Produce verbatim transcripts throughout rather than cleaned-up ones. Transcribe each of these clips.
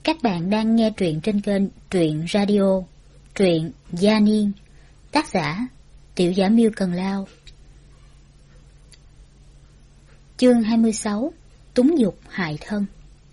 Các bạn đang nghe truyện trên kênh Truyện Radio, truyện Gia Niên, tác giả Tiểu Giả Miêu Cần Lao. Chương hai mươi sáu, Túng dục hại thân.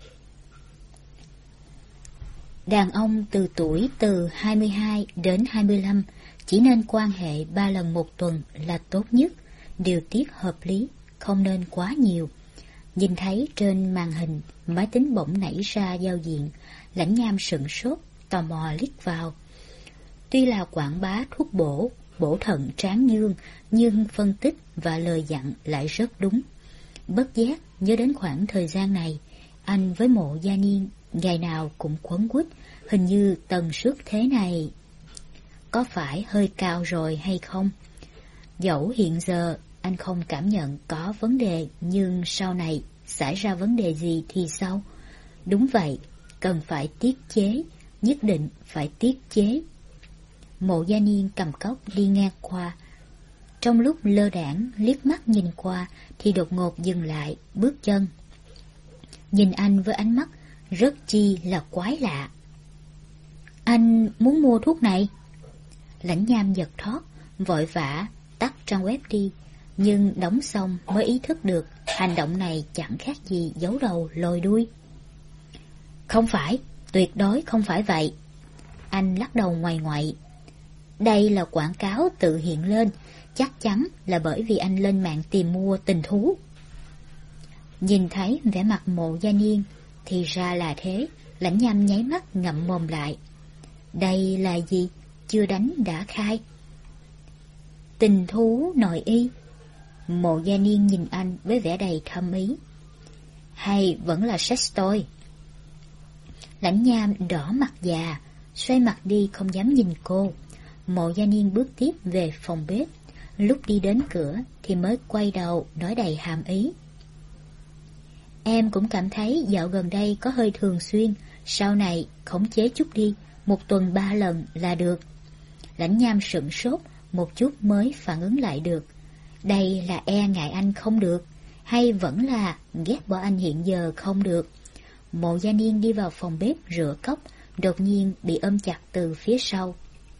Đàn ông từ tuổi từ hai mươi hai đến hai mươi lăm chỉ nên quan hệ ba lần một tuần là tốt nhất, điều tiết hợp lý, không nên quá nhiều. Nhìn thấy trên màn hình, máy tính bỗng nảy ra giao diện, Lãnh Nham sửng sốt, tò mò liếc vào. Tuy là quảng bá thuốc bổ, bổ thận tráng dương, nhưng phân tích và lời dặn lại rất đúng. Bất giác nhớ đến khoảng thời gian này, anh với Mộ Gia Niên ngày nào cũng quấn quýt, hình như tần suất thế này có phải hơi cao rồi hay không? Dẫu hiện giờ anh không cảm nhận có vấn đề, nhưng sau này xảy ra vấn đề gì thì sao? Đúng vậy, cần phải tiết chế, nhất định phải tiết chế. Mộ Gia Niên cầm cốc đi ngang qua. Trong lúc lơ đãng liếc mắt nhìn qua thì đột ngột dừng lại bước chân. Nhìn anh với ánh mắt rất chi là quái lạ. Anh muốn mua thuốc này? Lãnh Nham giật thót, vội vã tắt trang web đi, nhưng đóng xong mới ý thức được hành động này chẳng khác gì giấu đầu lòi đuôi. Không phải, tuyệt đối không phải vậy. Anh lắc đầu ngoại ngoại. Đây là quảng cáo tự hiện lên, chắc chắn là bởi vì anh lên mạng tìm mua tình thú. Nhìn thấy vẻ mặt Mộ Gia Niên, thì ra là thế. Lãnh Nham nháy mắt ngậm mồm lại. Đây là gì? Chưa đánh đã khai. Tình thú nội y. Mộ Gia Niên nhìn anh với vẻ đầy thâm ý. Hay vẫn là sex toy? Lãnh Nham đỏ mặt già, xoay mặt đi không dám nhìn cô. Mộ Gia Niên bước tiếp về phòng bếp. Lúc đi đến cửa thì mới quay đầu nói đầy hàm ý. Em cũng cảm thấy dạo gần đây có hơi thường xuyên, sau này khống chế chút đi, một tuần ba lần là được. Lãnh Nham sửng sốt, một chút mới phản ứng lại được. Đây là e ngại anh không được, hay vẫn là ghét bỏ anh hiện giờ không được? Mộ Gia Niên đi vào phòng bếp rửa cốc, đột nhiên bị ôm chặt từ phía sau.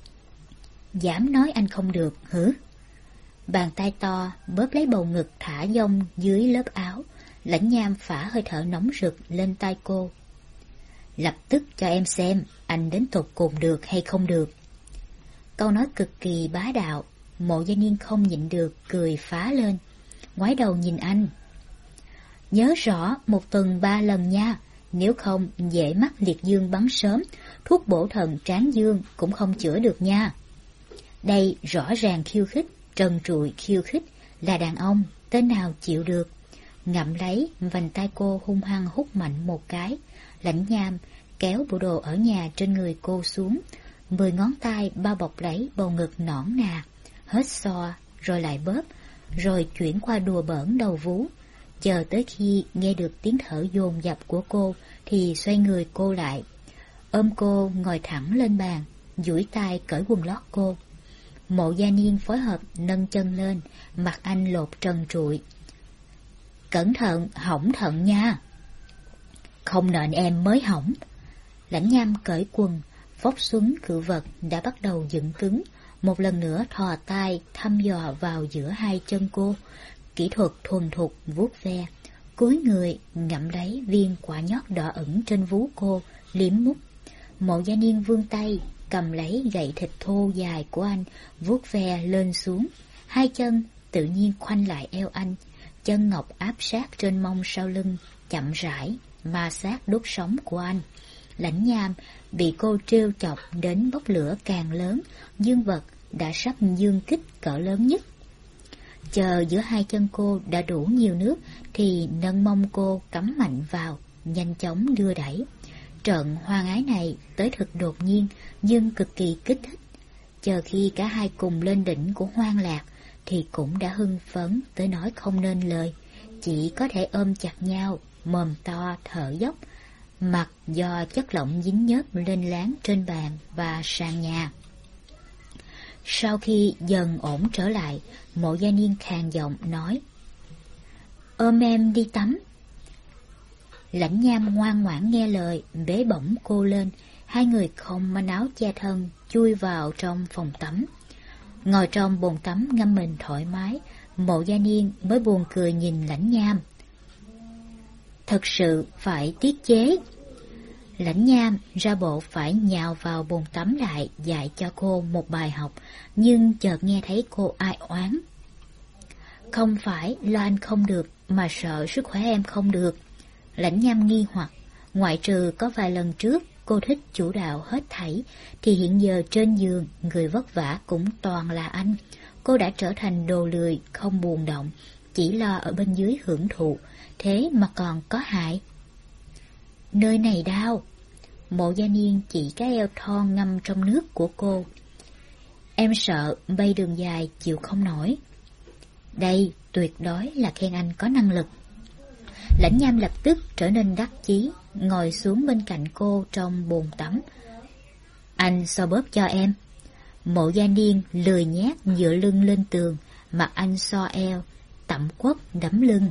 Dám nói anh không được, hử? Bàn tay to bóp lấy bầu ngực thả dông dưới lớp áo. Lãnh Nham phả hơi thở nóng rực lên tai cô. Lập tức cho em xem anh đến tột cùng được hay không được. Câu nói cực kỳ bá đạo. Mộ Gia Niên không nhịn được cười phá lên, ngoái đầu nhìn anh. Nhớ rõ một tuần ba lần nha, nếu không dễ mắc liệt dương bắn sớm, thuốc bổ thận tráng dương cũng không chữa được nha. Đây rõ ràng khiêu khích, trần trụi khiêu khích, là đàn ông, tên nào chịu được. Ngậm lấy vành tay cô hung hăng hút mạnh một cái. Lãnh Nham kéo bộ đồ ở nhà trên người cô xuống, mười ngón tay bao bọc lấy bầu ngực nõn nà, hết xoa rồi lại bóp, rồi chuyển qua đùa bỡn đầu vú. Chờ tới khi nghe được tiếng thở dồn dập của cô thì xoay người cô lại, ôm cô ngồi thẳng lên bàn, duỗi tay cởi quần lót cô. Mộ Gia Niên phối hợp nâng chân lên, mặt anh lột trần trụi. Cẩn thận hỏng thận nha. Không nện em mới hỏng. Lãnh Nham cởi quần, phốc xuống cự vật đã bắt đầu dựng cứng, một lần nữa thò tay thăm dò vào giữa hai chân cô, kỹ thuật thuần thục vuốt ve, cúi người ngậm lấy viên quả nhót đỏ ửng trên vú cô, liếm mút. Mộ Gia Niên vươn tay cầm lấy gậy thịt thô dài của anh, vuốt ve lên xuống, hai chân tự nhiên khoanh lại eo anh, chân ngọc áp sát trên mông sau lưng, chậm rãi ma sát đốt sống của anh. Lãnh Nham bị cô trêu chọc đến bốc lửa càng lớn, dương vật đã sắp dương kích cỡ lớn nhất. Chờ giữa hai chân cô đã đủ nhiều nước thì nâng mông cô cắm mạnh vào, nhanh chóng đưa đẩy. Trận hoang ái này tới thực đột nhiên nhưng cực kỳ kích thích. Chờ khi cả hai cùng lên đỉnh của hoang lạc thì cũng đã hưng phấn tới nói không nên lời, chỉ có thể ôm chặt nhau, mồm to thở dốc, mặt do chất lỏng dính nhớp lên láng trên bàn và sàn nhà. Sau khi dần ổn trở lại, Mộ Gia Niên khàn giọng nói: Ôm em đi tắm. Lãnh Nham ngoan ngoãn nghe lời, bế bổng cô lên, hai người không manh áo che thân, chui vào trong phòng tắm. Ngồi trong bồn tắm ngâm mình thoải mái, Mộ Gia Niên mới buồn cười nhìn Lãnh Nham. Thật sự phải tiết chế. Lãnh Nham ra bộ phải nhào vào bồn tắm lại dạy cho cô một bài học, nhưng chợt nghe thấy cô ai oán. Không phải lo anh không được, mà sợ sức khỏe em không được. Lãnh Nham nghi hoặc, ngoại trừ có vài lần trước cô thích chủ đạo hết thảy, thì hiện giờ trên giường người vất vả cũng toàn là anh. Cô đã trở thành đồ lười không buồn động, chỉ lo ở bên dưới hưởng thụ, thế mà còn có hại. Nơi này đau. Mộ Gia Niên chỉ cái eo thon ngâm trong nước của cô. Em sợ bay đường dài chịu không nổi. Đây tuyệt đối là khen anh có năng lực. Lãnh Nham lập tức trở nên đắc chí, ngồi xuống bên cạnh cô trong bồn tắm. Anh xoa bóp cho em. Mộ Gia Niên lười nhác dựa lưng lên tường, mặt anh so eo, tẩm quất đấm lưng.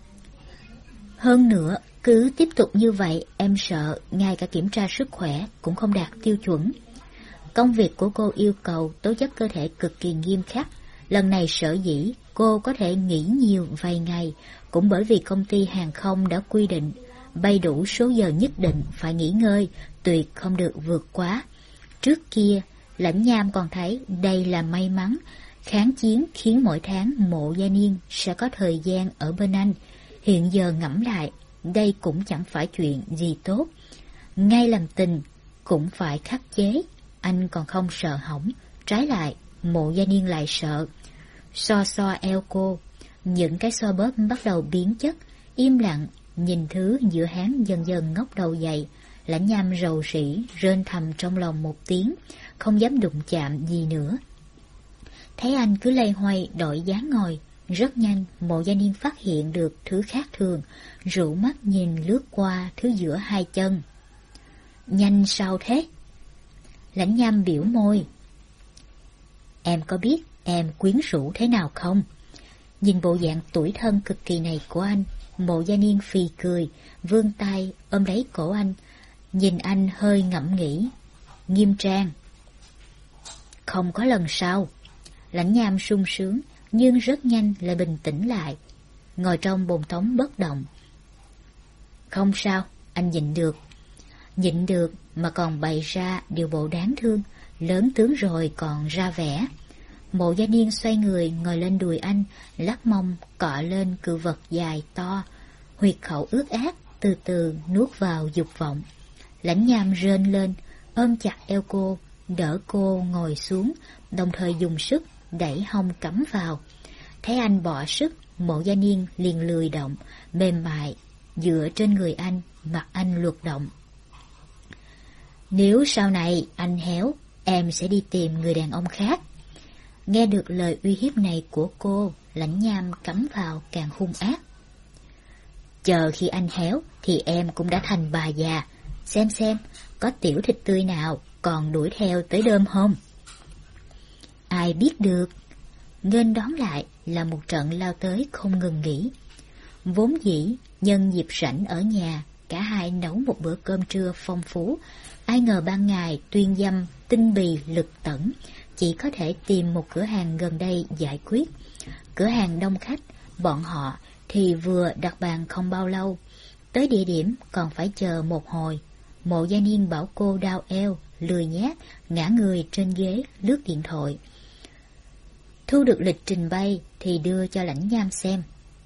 Hơn nữa, cứ tiếp tục như vậy, em sợ ngay cả kiểm tra sức khỏe cũng không đạt tiêu chuẩn. Công việc của cô yêu cầu tố chất cơ thể cực kỳ nghiêm khắc. Lần này sở dĩ cô có thể nghỉ nhiều vài ngày, cũng bởi vì công ty hàng không đã quy định bay đủ số giờ nhất định phải nghỉ ngơi, tuyệt không được vượt quá. Trước kia, Lãnh Nham còn thấy đây là may mắn, kháng chiến khiến mỗi tháng Mộ Gia Niên sẽ có thời gian ở bên anh. Hiện giờ ngẫm lại, đây cũng chẳng phải chuyện gì tốt. Ngay làm tình cũng phải khắc chế, anh còn không sợ hỏng, trái lại Mộ Gia Niên lại sợ. So so eo cô, những cái so bóp bắt đầu biến chất, im lặng nhìn thứ giữa háng dần dần ngóc đầu dậy. Lãnh Nham rầu rĩ rên thầm trong lòng một tiếng, không dám đụng chạm gì nữa. Thấy anh cứ loay hoay đổi dáng ngồi, rất nhanh Mộ Gia Niên phát hiện được thứ khác thường, rủ mắt nhìn lướt qua thứ giữa hai chân. Nhanh sao thế? Lãnh Nham biểu môi. Em có biết em quyến rũ thế nào không? Nhìn bộ dạng tủi thân cực kỳ này của anh, Mộ Gia Niên phì cười, vươn tay ôm lấy cổ anh, nhìn anh hơi ngẫm nghĩ, nghiêm trang. Không có lần sau. Lãnh Nham sung sướng, nhưng rất nhanh lại bình tĩnh lại, ngồi trong bồn tắm bất động. Không sao, anh nhịn được. Nhịn được mà còn bày ra điều bộ đáng thương, lớn tướng rồi còn ra vẻ. Mộ Gia Niên xoay người ngồi lên đùi anh, lắc mông cọ lên cự vật dài to, huyệt khẩu ướt át từ từ nuốt vào dục vọng. Lãnh Nham rên lên, ôm chặt eo cô, đỡ cô ngồi xuống, đồng thời dùng sức đẩy hông cắm vào. Thấy anh bỏ sức, Mộ Gia Niên liền lười động, mềm mại dựa trên người anh, mặt anh luật động. Nếu sau này anh héo, em sẽ đi tìm người đàn ông khác. Nghe được lời uy hiếp này của cô, Lãnh Nham cắm vào càng hung ác. Chờ khi anh héo thì em cũng đã thành bà già, xem xem có tiểu thịt tươi nào còn đuổi theo tới đơm không? Ai biết được. Nghênh đón lại là một trận lao tới không ngừng nghỉ. Vốn dĩ nhân dịp rảnh ở nhà, cả hai nấu một bữa cơm trưa phong phú. Ai ngờ ban ngày tuyên dâm tinh bì lực tẩn, chỉ có thể tìm một cửa hàng gần đây giải quyết. Cửa hàng đông khách, bọn họ thì vừa đặt bàn không bao lâu, tới địa điểm còn phải chờ một hồi. Mộ Gia Niên bảo cô đau eo, lười nhác, ngã người trên ghế lướt điện thoại. Thu được lịch trình bay thì đưa cho Lãnh Nham xem.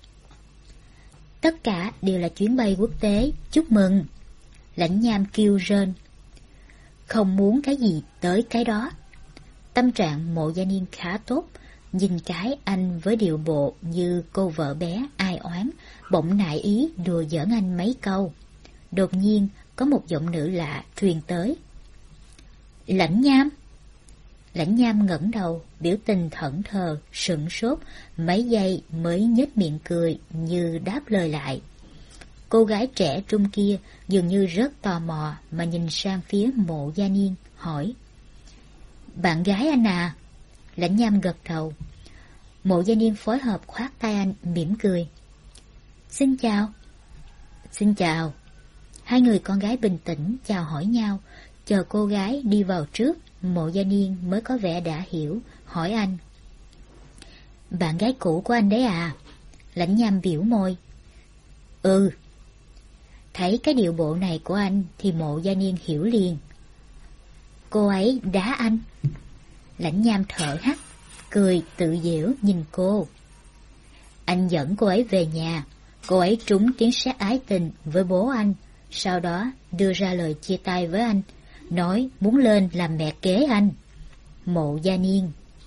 Tất cả đều là chuyến bay quốc tế, chúc mừng. Lãnh Nham kêu rên. Không muốn cái gì tới cái đó. Tâm trạng Mộ Gia Niên khá tốt, nhìn cái anh với điệu bộ như cô vợ bé ai oán, bỗng nại ý đùa giỡn anh mấy câu. Đột nhiên có một giọng nữ lạ truyền tới. Lãnh Nham. Lãnh Nham ngẩng đầu, biểu tình thẫn thờ, sững sốt, mấy giây mới nhếch miệng cười như đáp lời lại. Cô gái trẻ trung kia dường như rất tò mò mà nhìn sang phía Mộ Gia Niên, hỏi. Bạn gái anh à? Lãnh Nham gật đầu. Mộ Gia Niên phối hợp khoát tay anh, mỉm cười. Xin chào. Xin chào. Hai người con gái bình tĩnh chào hỏi nhau, chờ cô gái đi vào trước, Mộ Gia Niên mới có vẻ đã hiểu, hỏi anh. Bạn gái cũ của anh đấy à? Lãnh Nham biểu môi. Ừ. Thấy cái điệu bộ này của anh thì Mộ Gia Niên hiểu liền. Cô ấy đá anh. Lãnh Nham thở hắt, cười tự giễu nhìn cô. Anh dẫn cô ấy về nhà, cô ấy trúng tiếng sét ái tình với bố anh, sau đó đưa ra lời chia tay với anh, nói muốn lên làm mẹ kế anh. Mộ Gia Niên.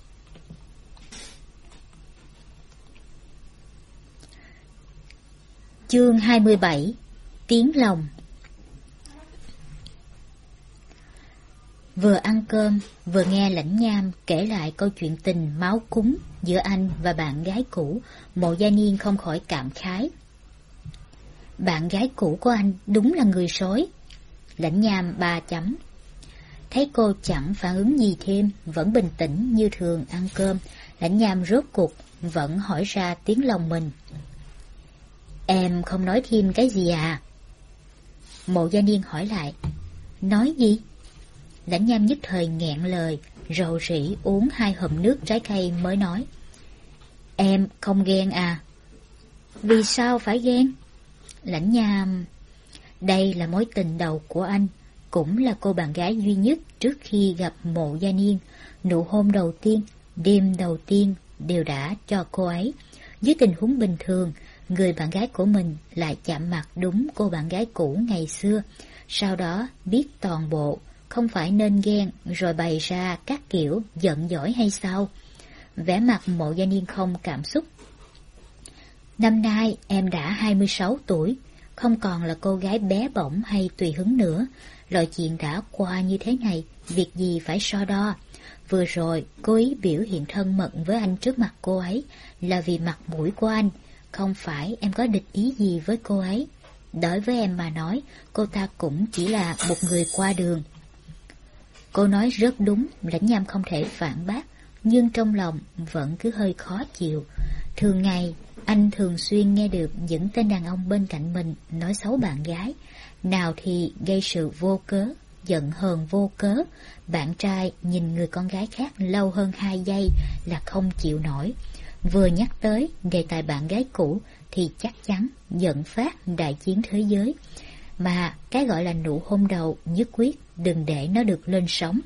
Chương hai mươi bảy. Tiếng lòng. Vừa ăn cơm, vừa nghe Lãnh Nham kể lại câu chuyện tình máu cúng giữa anh và bạn gái cũ, Mộ Gia Niên không khỏi cảm khái. Bạn gái cũ của anh đúng là người sói. Lãnh Nham ba chấm. Thấy cô chẳng phản ứng gì thêm, vẫn bình tĩnh như thường ăn cơm, Lãnh Nham rốt cuộc vẫn hỏi ra tiếng lòng mình. Em không nói thêm cái gì à? Mộ Gia Niên hỏi lại. Nói gì? Lãnh Nham nhất thời nghẹn lời, rầu rĩ uống hai hụm nước trái cây mới nói. Em không ghen à? Vì sao phải ghen? Lãnh Nham. Đây là mối tình đầu của anh, cũng là cô bạn gái duy nhất trước khi gặp Mộ Gia Niên. Nụ hôn đầu tiên, đêm đầu tiên đều đã cho cô ấy. Dưới tình huống bình thường, người bạn gái của mình lại chạm mặt đúng cô bạn gái cũ ngày xưa, sau đó biết toàn bộ, không phải nên ghen rồi bày ra các kiểu giận dỗi hay sao? Vẻ mặt Mộ Gia Niên không cảm xúc. Năm nay em đã hai mươi sáu tuổi, không còn là cô gái bé bỏng hay tùy hứng nữa. Loại chuyện đã qua như thế này, việc gì phải so đo. Vừa rồi, cô ý biểu hiện thân mật với anh trước mặt cô ấy là vì mặt mũi của anh, không phải em có địch ý gì với cô ấy. Đối với em mà nói, cô ta cũng chỉ là một người qua đường. Cô nói rất đúng, Lãnh Nham không thể phản bác, nhưng trong lòng vẫn cứ hơi khó chịu. Thường ngày, anh thường xuyên nghe được những tên đàn ông bên cạnh mình nói xấu bạn gái, nào thì gây sự vô cớ, giận hờn vô cớ. Bạn trai nhìn người con gái khác lâu hơn hai giây là không chịu nổi. Vừa nhắc tới đề tài bạn gái cũ thì chắc chắn giận phát đại chiến thế giới. Mà cái gọi là nụ hôn đầu nhất quyết đừng để nó được lên sóng.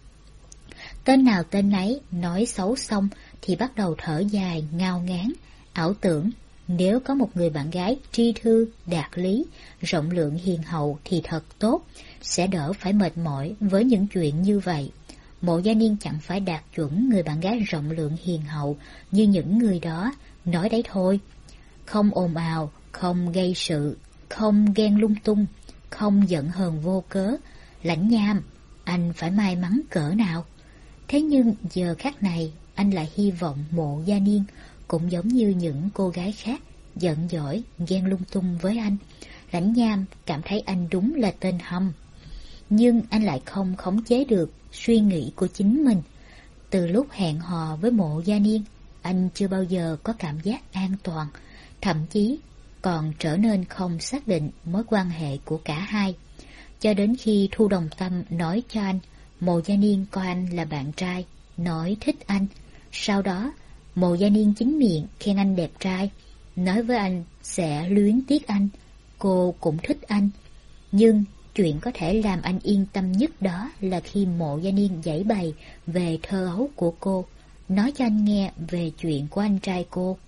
Tên nào tên nấy nói xấu xong thì bắt đầu thở dài ngao ngán, ảo tưởng nếu có một người bạn gái tri thư, đạt lý, rộng lượng hiền hậu thì thật tốt, sẽ đỡ phải mệt mỏi với những chuyện như vậy. Mộ Gia Niên chẳng phải đạt chuẩn người bạn gái rộng lượng hiền hậu như những người đó, nói đấy thôi. Không ồn ào, không gây sự, không ghen lung tung, không giận hờn vô cớ. Lãnh Nham, anh phải may mắn cỡ nào? Thế nhưng giờ khắc này, anh lại hy vọng Mộ Gia Niên cũng giống như những cô gái khác, giận dỗi, ghen lung tung với anh. Lãnh Nham cảm thấy anh đúng là tên hâm. Nhưng anh lại không khống chế được suy nghĩ của chính mình. Từ lúc hẹn hò với Mộ Gia Niên, anh chưa bao giờ có cảm giác an toàn, thậm chí còn trở nên không xác định mối quan hệ của cả hai. Cho đến khi Thu Đồng Tâm nói cho anh, Mộ Gia Niên coi anh là bạn trai, nói thích anh. Sau đó, Mộ Gia Niên chính miệng khen anh đẹp trai, nói với anh sẽ luyến tiếc anh, cô cũng thích anh. Nhưng chuyện có thể làm anh yên tâm nhất đó là khi Mộ Gia Niên giảng bày về thơ ấu của cô, nói cho anh nghe về chuyện của anh trai cô.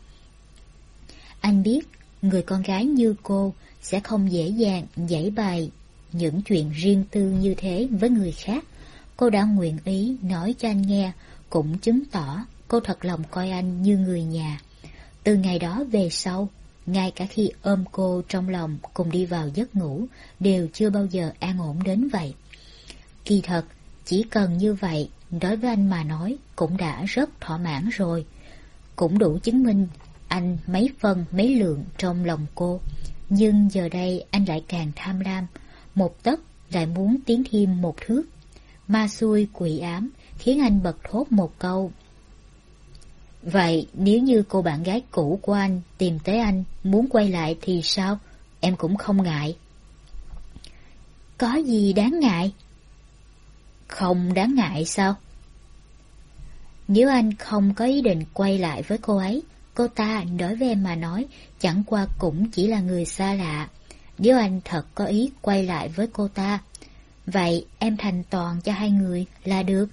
Anh biết người con gái như cô sẽ không dễ dàng giảng bày những chuyện riêng tư như thế với người khác. Cô đã nguyện ý nói cho anh nghe, cũng chứng tỏ cô thật lòng coi anh như người nhà. Từ ngày đó về sau, ngay cả khi ôm cô trong lòng cùng đi vào giấc ngủ, đều chưa bao giờ an ổn đến vậy. Kỳ thật, chỉ cần như vậy, đối với anh mà nói, cũng đã rất thỏa mãn rồi. Cũng đủ chứng minh anh mấy phân mấy lượng trong lòng cô. Nhưng giờ đây anh lại càng tham lam, một tấc lại muốn tiến thêm một thước. Ma xui quỷ ám khiến anh bật thốt một câu. Vậy nếu như cô bạn gái cũ của anh tìm tới anh muốn quay lại thì sao? em cũng không ngại. Có gì đáng ngại? Không đáng ngại sao? Nếu anh không có ý định quay lại với cô ấy, cô ta đối với em mà nói chẳng qua cũng chỉ là người xa lạ. Nếu anh thật có ý quay lại với cô ta, vậy em thành toàn cho hai người là được.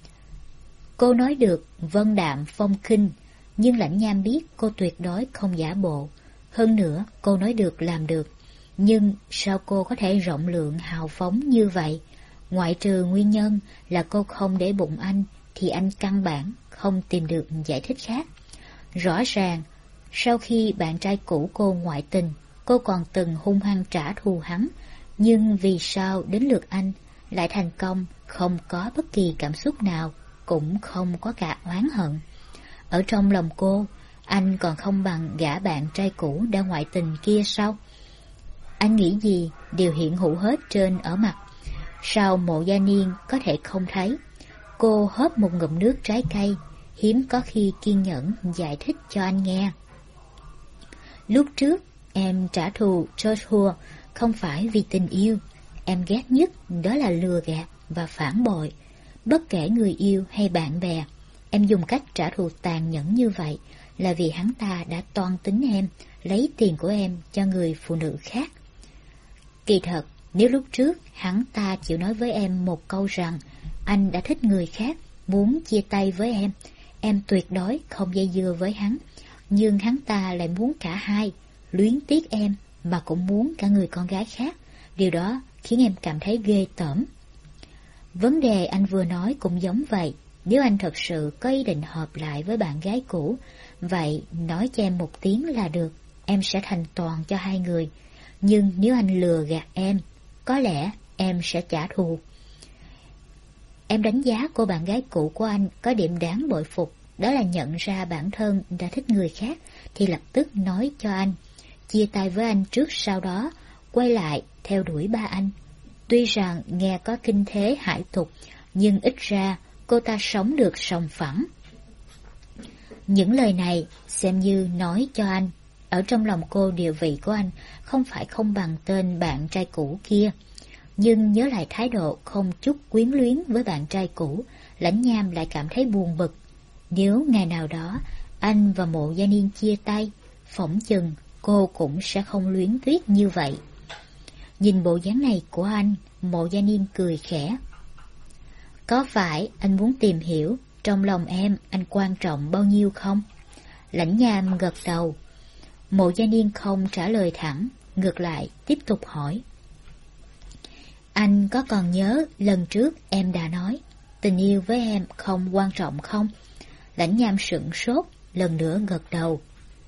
Cô nói được vân đạm phong khinh, nhưng Lãnh Nham biết cô tuyệt đối không giả bộ. Hơn nữa, cô nói được làm được. Nhưng sao cô có thể rộng lượng hào phóng như vậy? Ngoại trừ nguyên nhân là cô không để bụng anh, thì anh căn bản không tìm được giải thích khác. Rõ ràng, sau khi bạn trai cũ cô ngoại tình, cô còn từng hung hăng trả thù hắn. Nhưng vì sao đến lượt anh lại thành công, không có bất kỳ cảm xúc nào, cũng không có cả oán hận. Ở trong lòng cô, anh còn không bằng gã bạn trai cũ đã ngoại tình kia sao? Anh nghĩ gì đều hiện hữu hết trên ở mặt. Sao Mộ Gia Niên có thể không thấy? Cô hớp một ngụm nước trái cây, hiếm có khi kiên nhẫn giải thích cho anh nghe. Lúc trước, em trả thù Joshua không phải vì tình yêu. Em ghét nhất đó là lừa gạt và phản bội. Bất kể người yêu hay bạn bè, em dùng cách trả thù tàn nhẫn như vậy là vì hắn ta đã toan tính em, lấy tiền của em cho người phụ nữ khác. Kỳ thật, nếu lúc trước hắn ta chịu nói với em một câu rằng anh đã thích người khác, muốn chia tay với em, em tuyệt đối không dây dưa với hắn. Nhưng hắn ta lại muốn cả hai, luyến tiếc em mà cũng muốn cả người con gái khác. Điều đó khiến em cảm thấy ghê tởm. Vấn đề anh vừa nói cũng giống vậy. Nếu anh thật sự có ý định hợp lại với bạn gái cũ, vậy nói cho em một tiếng là được, em sẽ thành toàn cho hai người. Nhưng nếu anh lừa gạt em, có lẽ em sẽ trả thù. Em đánh giá cô bạn gái cũ của anh có điểm đáng bội phục, đó là nhận ra bản thân đã thích người khác thì lập tức nói cho anh, chia tay với anh trước sau đó, quay lại theo đuổi ba anh. Tuy rằng nghe có kinh thế hải tục, nhưng ít ra cô ta sống được sòng phẳng. Những lời này xem như nói cho anh, ở trong lòng cô địa vị của anh không phải không bằng tên bạn trai cũ kia. Nhưng nhớ lại thái độ không chút quyến luyến với bạn trai cũ, Lãnh Nham lại cảm thấy buồn bực. Nếu ngày nào đó anh và Mộ Gia Niên chia tay, phỏng chừng cô cũng sẽ không luyến tiếc như vậy. Nhìn bộ dáng này của anh, Mộ Gia Niên cười khẽ. Có phải anh muốn tìm hiểu trong lòng em anh quan trọng bao nhiêu không? Lãnh Nham gật đầu. Mộ Gia Niên không trả lời thẳng, ngược lại tiếp tục hỏi. Anh có còn nhớ lần trước em đã nói tình yêu với em không quan trọng không? Lãnh Nham sửng sốt, lần nữa gật đầu.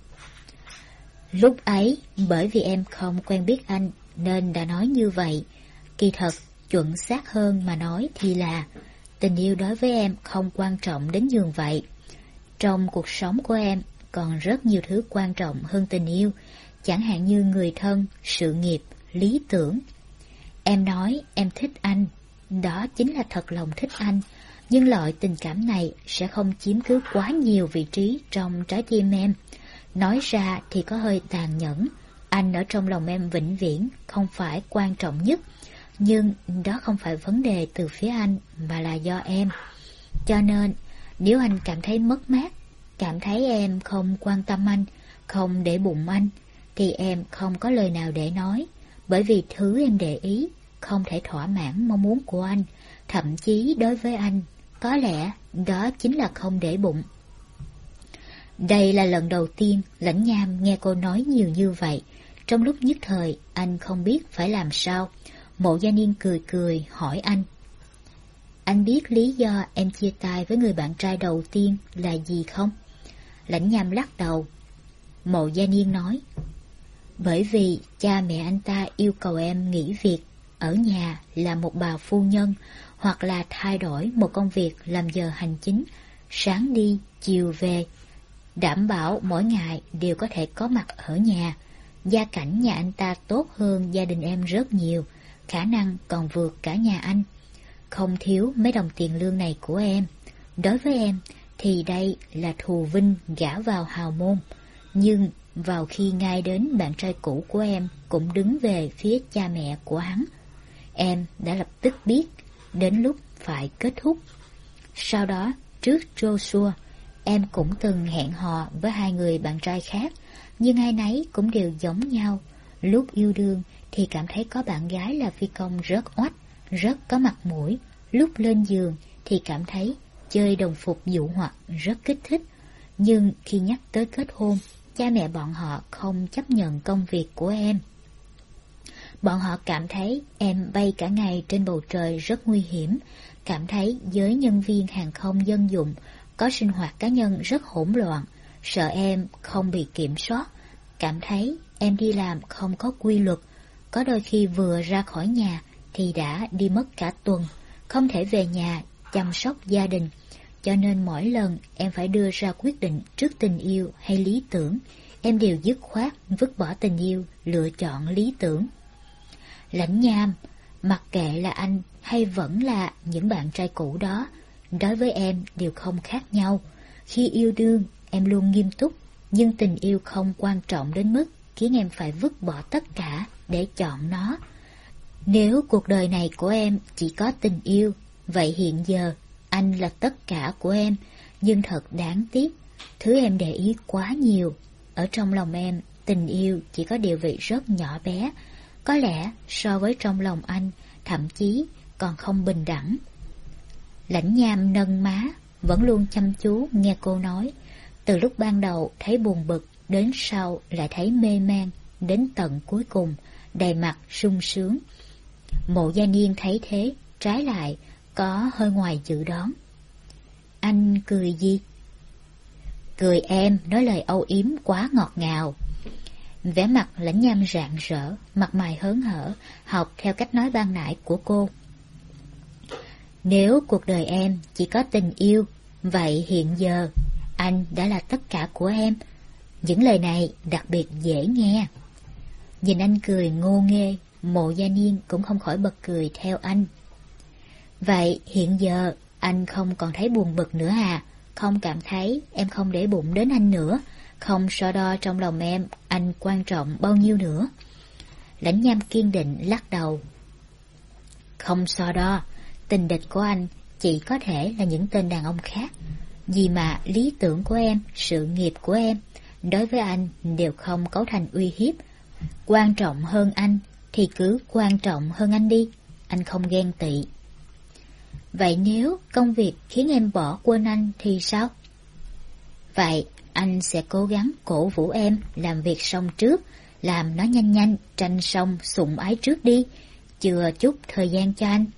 Lúc ấy bởi vì em không quen biết anh nên đã nói như vậy. Kỳ thật chuẩn xác hơn mà nói thì là tình yêu đối với em không quan trọng đến nhường vậy. Trong cuộc sống của em còn rất nhiều thứ quan trọng hơn tình yêu, chẳng hạn như người thân, sự nghiệp, lý tưởng. Em nói em thích anh, đó chính là thật lòng thích anh, nhưng loại tình cảm này sẽ không chiếm cứ quá nhiều vị trí trong trái tim em. Nói ra thì có hơi tàn nhẫn, anh ở trong lòng em vĩnh viễn không phải quan trọng nhất, nhưng đó không phải vấn đề từ phía anh mà là do em. Cho nên nếu anh cảm thấy mất mát, cảm thấy em không quan tâm anh, không để bụng anh, thì em không có lời nào để nói, bởi vì thứ em để ý không thể thỏa mãn mong muốn của anh, thậm chí đối với anh, có lẽ đó chính là không để bụng. Đây là lần đầu tiên Lãnh Nham nghe cô nói nhiều như vậy. Trong lúc nhất thời, anh không biết phải làm sao. Mộ Gia Niên cười cười hỏi anh. Anh biết lý do em chia tay với người bạn trai đầu tiên là gì không? Lãnh Nham lắc đầu. Mộ Gia Niên nói. Bởi vì cha mẹ anh ta yêu cầu em nghỉ việc, ở nhà làm một bà phu nhân, hoặc là thay đổi một công việc làm giờ hành chính, sáng đi, chiều về, đảm bảo mỗi ngày đều có thể có mặt ở nhà. Gia cảnh nhà anh ta tốt hơn gia đình em rất nhiều, khả năng còn vượt cả nhà anh. Không thiếu mấy đồng tiền lương này của em. Đối với em thì đây là thù vinh gả vào hào môn, nhưng vào khi ngay đến bạn trai cũ của em cũng đứng về phía cha mẹ của hắn. Em đã lập tức biết đến lúc phải kết thúc. Sau đó, trước Joshua, em cũng từng hẹn hò với hai người bạn trai khác, nhưng ai nấy cũng đều giống nhau. Lúc yêu đương thì cảm thấy có bạn gái là phi công rất oách, rất có mặt mũi. Lúc lên giường thì cảm thấy chơi đồng phục dụ hoặc rất kích thích. Nhưng khi nhắc tới kết hôn, cha mẹ bọn họ không chấp nhận công việc của em. Bọn họ cảm thấy em bay cả ngày trên bầu trời rất nguy hiểm, cảm thấy giới nhân viên hàng không dân dụng có sinh hoạt cá nhân rất hỗn loạn, sợ em không bị kiểm soát, cảm thấy em đi làm không có quy luật, có đôi khi vừa ra khỏi nhà thì đã đi mất cả tuần, không thể về nhà chăm sóc gia đình, cho nên mỗi lần em phải đưa ra quyết định trước tình yêu hay lý tưởng, em đều dứt khoát vứt bỏ tình yêu, lựa chọn lý tưởng. Lãnh Nham, mặc kệ là anh hay vẫn là những bạn trai cũ đó, đối với em đều không khác nhau. Khi yêu đương, em luôn nghiêm túc, nhưng tình yêu không quan trọng đến mức khiến em phải vứt bỏ tất cả để chọn nó. Nếu cuộc đời này của em chỉ có tình yêu, vậy hiện giờ anh là tất cả của em, nhưng thật đáng tiếc, thứ em để ý quá nhiều. Ở trong lòng em, tình yêu chỉ có địa vị rất nhỏ bé, có lẽ so với trong lòng anh, thậm chí còn không bình đẳng. Lãnh Nham nâng má, vẫn luôn chăm chú nghe cô nói. Từ lúc ban đầu thấy buồn bực, đến sau lại thấy mê man, đến tận cuối cùng, đầy mặt sung sướng. Mộ Gia Niên thấy thế, trái lại, có hơi ngoài dự đoán. Anh cười gì? Cười em nói lời âu yếm quá ngọt ngào. Vẻ mặt Lãnh Nham rạng rỡ, mặt mày hớn hở, học theo cách nói ban nãy của cô. Nếu cuộc đời em chỉ có tình yêu, vậy hiện giờ anh đã là tất cả của em. Những lời này đặc biệt dễ nghe. Nhìn anh cười ngô nghê, Mộ Gia Niên cũng không khỏi bật cười theo anh. Vậy hiện giờ anh không còn thấy buồn bực nữa à? Không cảm thấy em không để bụng đến anh nữa, không so đo trong lòng em anh quan trọng bao nhiêu nữa? Lãnh Nham kiên định lắc đầu. Không so đo, tình địch của anh chỉ có thể là những tên đàn ông khác. Vì mà lý tưởng của em, sự nghiệp của em, đối với anh đều không cấu thành uy hiếp. Quan trọng hơn anh thì cứ quan trọng hơn anh đi, anh không ghen tị. Vậy nếu công việc khiến em bỏ quên anh thì sao? Vậy anh sẽ cố gắng cổ vũ em làm việc xong trước, làm nó nhanh nhanh, tranh xong sủng ái trước đi, chừa chút thời gian cho anh.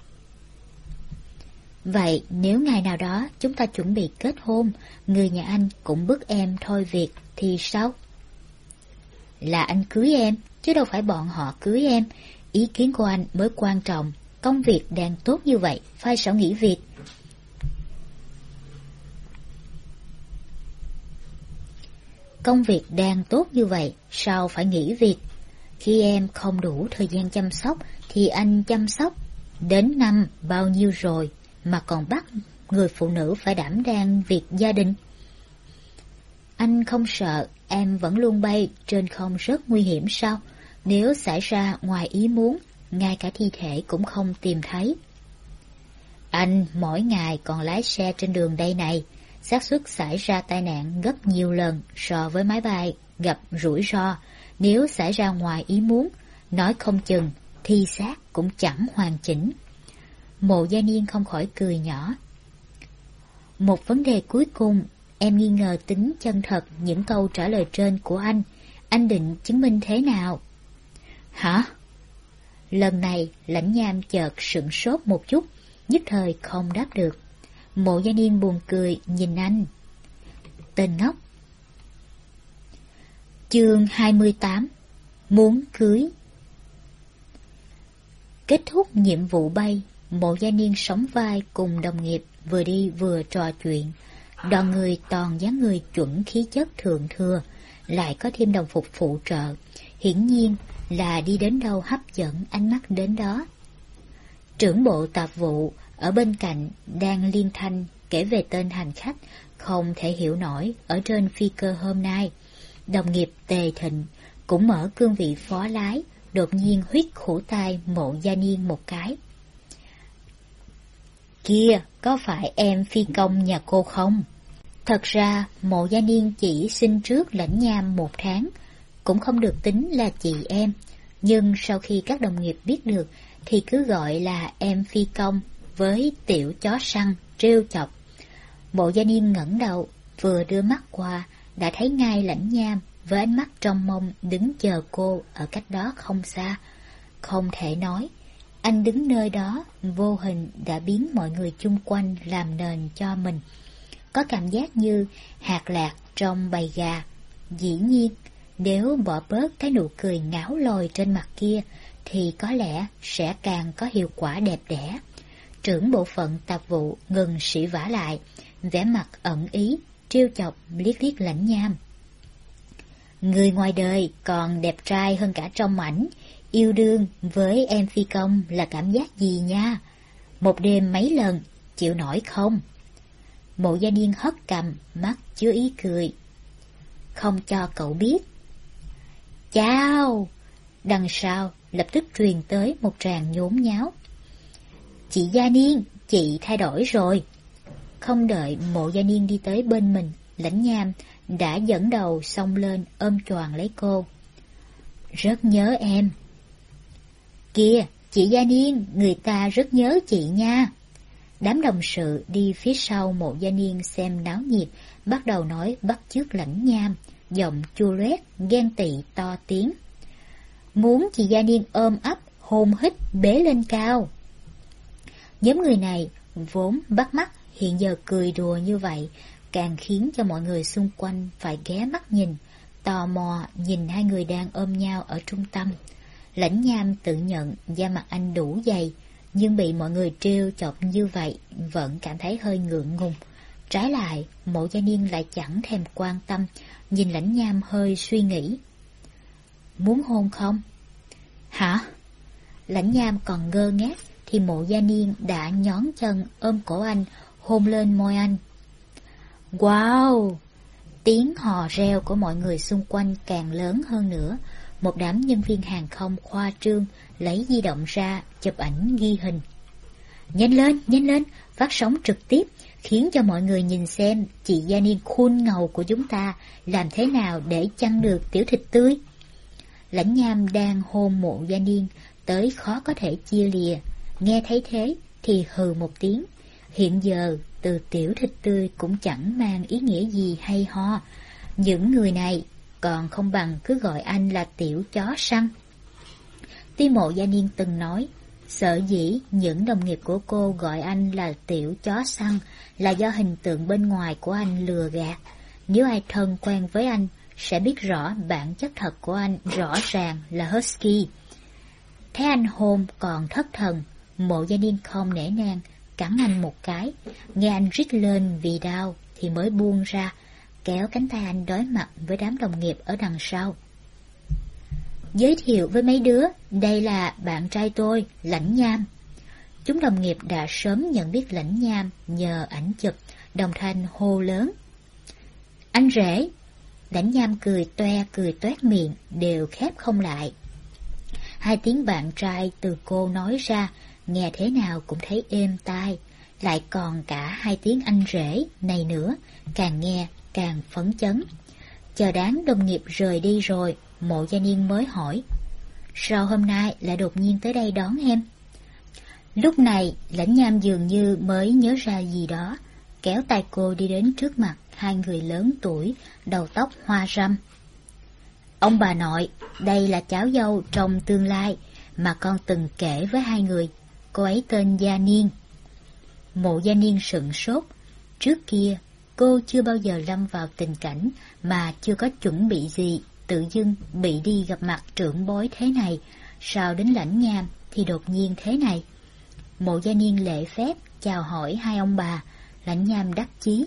Vậy nếu ngày nào đó chúng ta chuẩn bị kết hôn, người nhà anh cũng bức em thôi việc thì sao? Là anh cưới em, chứ đâu phải bọn họ cưới em. Ý kiến của anh mới quan trọng. Công việc đang tốt như vậy, phải sao nghỉ việc? Công việc đang tốt như vậy, sao phải nghỉ việc? Khi em không đủ thời gian chăm sóc, thì anh chăm sóc. Đến năm bao nhiêu rồi mà còn bắt người phụ nữ phải đảm đang việc gia đình? Anh không sợ em vẫn luôn bay trên không rất nguy hiểm sao? Nếu xảy ra ngoài ý muốn, ngay cả thi thể cũng không tìm thấy. Anh mỗi ngày còn lái xe trên đường đây này, xác suất xảy ra tai nạn gấp nhiều lần so với máy bay gặp rủi ro. Nếu xảy ra ngoài ý muốn, nói không chừng thi xác cũng chẳng hoàn chỉnh. Mộ Gia Niên không khỏi cười nhỏ. Một vấn đề cuối cùng, em nghi ngờ tính chân thật những câu trả lời trên của anh. Anh định chứng minh thế nào? Hả? Lần này Lãnh Nham chợt sửng sốt một chút, nhất thời không đáp được. Mộ Gia Niên buồn cười nhìn anh. Tên ngốc. Chương hai mươi tám. Muốn cưới. Kết thúc nhiệm vụ bay, Mộ Gia Niên sóng vai cùng đồng nghiệp vừa đi vừa trò chuyện. Đoàn người toàn dáng người chuẩn khí chất thượng thừa, lại có thêm đồng phục phụ trợ, hiển nhiên là đi đến đâu hấp dẫn ánh mắt đến đó. Trưởng bộ tạp vụ ở bên cạnh đang liên thanh kể về tên hành khách không thể hiểu nổi ở trên phi cơ hôm nay. Đồng nghiệp Tề Thịnh cũng mở cương vị phó lái, đột nhiên huýt khủ tai Mộ Gia Niên một cái. Kia, có phải em phi công nhà cô không? Thật ra, Mộ Gia Niên chỉ xin trước Lãnh Nham một tháng, cũng không được tính là chị em, nhưng sau khi các đồng nghiệp biết được thì cứ gọi là em phi công với tiểu chó săn trêu chọc. Mộ Gia Niên ngẩng đầu, vừa đưa mắt qua đã thấy ngay Lãnh Nham với ánh mắt trông mong đứng chờ cô ở cách đó không xa. Không thể nói, anh đứng nơi đó vô hình đã biến mọi người chung quanh làm nền cho mình. Có cảm giác như hạt lạc trong bầy gà. Dĩ nhiên, nếu bỏ bớt cái nụ cười ngáo lồi trên mặt kia thì có lẽ sẽ càng có hiệu quả đẹp đẽ. Trưởng bộ phận tạp vụ ngừng sỉ vả lại, vẻ mặt ẩn ý, trêu chọc liếc liếc Lãnh Nham. Người ngoài đời còn đẹp trai hơn cả trong ảnh, yêu đương với em phi công là cảm giác gì nha? Một đêm mấy lần, chịu nổi không? Mộ Gia Niên hất cằm, mắt chứa ý cười. Không cho cậu biết. Chao! Đằng sau lập tức truyền tới một tràng nhốn nháo. Chị Gia Niên, chị thay đổi rồi. Không đợi Mộ Gia Niên đi tới bên mình, Lãnh Nham đã dẫn đầu xông lên ôm choàng lấy cô. Rất nhớ em. Kìa, chị Gia Niên, người ta rất nhớ chị nha. Đám đồng sự đi phía sau Mộ Gia Niên xem náo nhiệt, bắt đầu nói bắt chước Lãnh Nham, giọng chua loét, ghen tị to tiếng. Muốn chị Gia Niên ôm ấp, hôn hít, bế lên cao. Nhóm người này vốn bắt mắt, hiện giờ cười đùa như vậy, càng khiến cho mọi người xung quanh phải ghé mắt nhìn, tò mò nhìn hai người đang ôm nhau ở trung tâm. Lãnh Nham tự nhận da mặt anh đủ dày, nhưng bị mọi người trêu chọc như vậy vẫn cảm thấy hơi ngượng ngùng. Trái lại, Mộ Gia Niên lại chẳng thèm quan tâm, nhìn Lãnh Nham hơi suy nghĩ. Muốn hôn không? Hả? Lãnh Nham còn ngơ ngác thì Mộ Gia Niên đã nhón chân ôm cổ anh, hôn lên môi anh. Wow! Tiếng hò reo của mọi người xung quanh càng lớn hơn nữa. Một đám nhân viên hàng không khoa trương lấy di động ra chụp ảnh ghi hình. Nhanh lên, nhanh lên, phát sóng trực tiếp, khiến cho mọi người nhìn xem chị Gia Niên khuôn ngầu của chúng ta làm thế nào để chăn được tiểu thịt tươi. Lãnh Nham đang hôn Mộ Gia Niên tới khó có thể chia lìa, nghe thấy thế thì hừ một tiếng. Hiện giờ từ tiểu thịt tươi cũng chẳng mang ý nghĩa gì hay ho. Những người này còn không bằng cứ gọi anh là tiểu chó săn. Tuy Mộ Gia Niên từng nói, sở dĩ những đồng nghiệp của cô gọi anh là tiểu chó săn là do hình tượng bên ngoài của anh lừa gạt. Nếu ai thân quen với anh sẽ biết rõ bản chất thật của anh rõ ràng là husky. Thấy anh hôn còn thất thần, Mộ Gia Niên không nể nang, cắn anh một cái, nghe anh rít lên vì đau thì mới buông ra, kéo cánh tay anh đối mặt với đám đồng nghiệp ở đằng sau. Giới thiệu với mấy đứa, đây là bạn trai tôi, Lãnh Nham. Chúng đồng nghiệp đã sớm nhận biết Lãnh Nham nhờ ảnh chụp, đồng thanh hô lớn. Anh rể! Lãnh Nham cười toe cười toét miệng, đều khép không lại. Hai tiếng bạn trai từ cô nói ra, nghe thế nào cũng thấy êm tai, lại còn cả hai tiếng anh rể này nữa, càng nghe càng phấn chấn. Chờ đám đồng nghiệp rời đi rồi, Mộ Gia Niên mới hỏi, sao hôm nay lại đột nhiên tới đây đón em? Lúc này, Lãnh Nham dường như mới nhớ ra gì đó, kéo tay cô đi đến trước mặt hai người lớn tuổi, đầu tóc hoa râm. Ông bà nội, đây là cháu dâu trong tương lai mà con từng kể với hai người, cô ấy tên Gia Niên. Mộ Gia Niên sững sốt, trước kia cô chưa bao giờ lâm vào tình cảnh mà chưa có chuẩn bị gì, tự dưng bị đi gặp mặt trưởng bối thế này, sao đến Lãnh Nham thì đột nhiên thế này. Mộ Gia Niên lễ phép chào hỏi hai ông bà. Lãnh Nham đắc chí.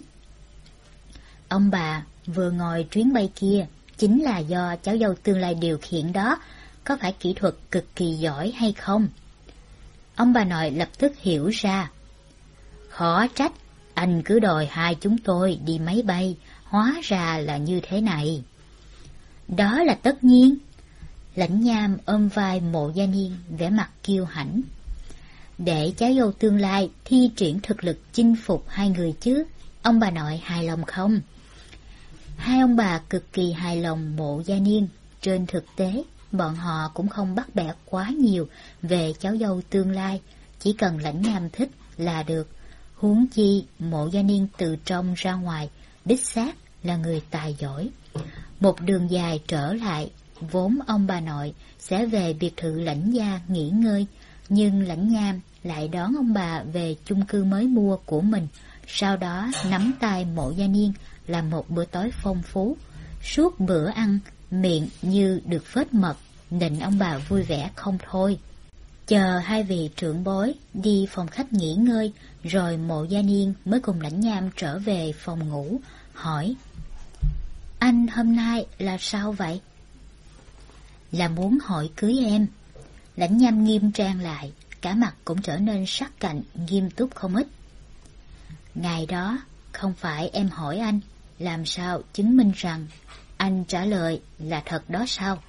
Ông bà vừa ngồi chuyến bay kia chính là do cháu dâu tương lai điều khiển đó, có phải kỹ thuật cực kỳ giỏi hay không? Ông bà nội lập tức hiểu ra. Khó trách, anh cứ đòi hai chúng tôi đi máy bay, hóa ra là như thế này. Đó là tất nhiên. Lãnh Nham ôm vai Mộ Gia Niên, vẻ mặt kiêu hãnh. Để cháu dâu tương lai thi triển thực lực chinh phục hai người chứ, ông bà nội hài lòng không? Hai ông bà cực kỳ hài lòng Mộ Gia Niên. Trên thực tế, bọn họ cũng không bắt bẻ quá nhiều về cháu dâu tương lai, chỉ cần Lãnh Nham thích là được. Huống chi Mộ Gia Niên từ trong ra ngoài, đích xác là người tài giỏi. Một đường dài trở lại, vốn ông bà nội sẽ về biệt thự Lãnh gia nghỉ ngơi, nhưng Lãnh Nham lại đón ông bà về chung cư mới mua của mình, sau đó nắm tay Mộ Gia Niên làm một bữa tối phong phú. Suốt bữa ăn, miệng như được phết mật, nịnh ông bà vui vẻ không thôi. Chờ hai vị trưởng bối đi phòng khách nghỉ ngơi, rồi Mộ Gia Niên mới cùng Lãnh Nham trở về phòng ngủ, hỏi: Anh hôm nay là sao vậy? Là muốn hỏi cưới em. Lãnh Nham nghiêm trang lại, cả mặt cũng trở nên sắc cạnh, nghiêm túc không ít. Ngày đó, không phải em hỏi anh, làm sao chứng minh rằng anh trả lời là thật đó sao?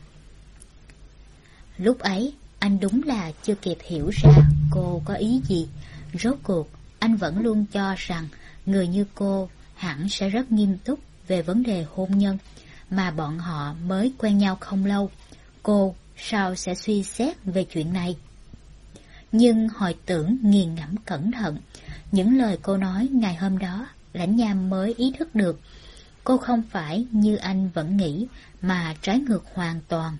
Lúc ấy, anh đúng là chưa kịp hiểu ra cô có ý gì. Rốt cuộc, anh vẫn luôn cho rằng người như cô hẳn sẽ rất nghiêm túc về vấn đề hôn nhân, mà bọn họ mới quen nhau không lâu. Cô sao sẽ suy xét về chuyện này? Nhưng hồi tưởng nghiền ngẫm cẩn thận những lời cô nói ngày hôm đó, Lãnh Nham mới ý thức được cô không phải như anh vẫn nghĩ, mà trái ngược hoàn toàn.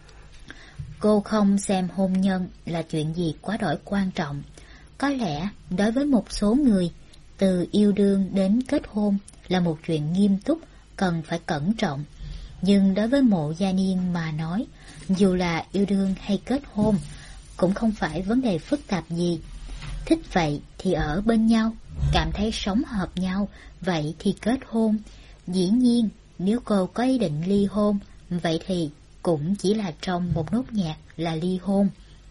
Cô không xem hôn nhân là chuyện gì quá đỗi quan trọng. Có lẽ đối với một số người, từ yêu đương đến kết hôn là một chuyện nghiêm túc, cần phải cẩn trọng. Nhưng đối với Mộ Gia Niên mà nói, dù là yêu đương hay kết hôn, cũng không phải vấn đề phức tạp gì. Thích vậy thì ở bên nhau, cảm thấy sống hợp nhau, vậy thì kết hôn. Dĩ nhiên, nếu cô có ý định ly hôn, vậy thì cũng chỉ là trong một nốt nhạc là ly hôn.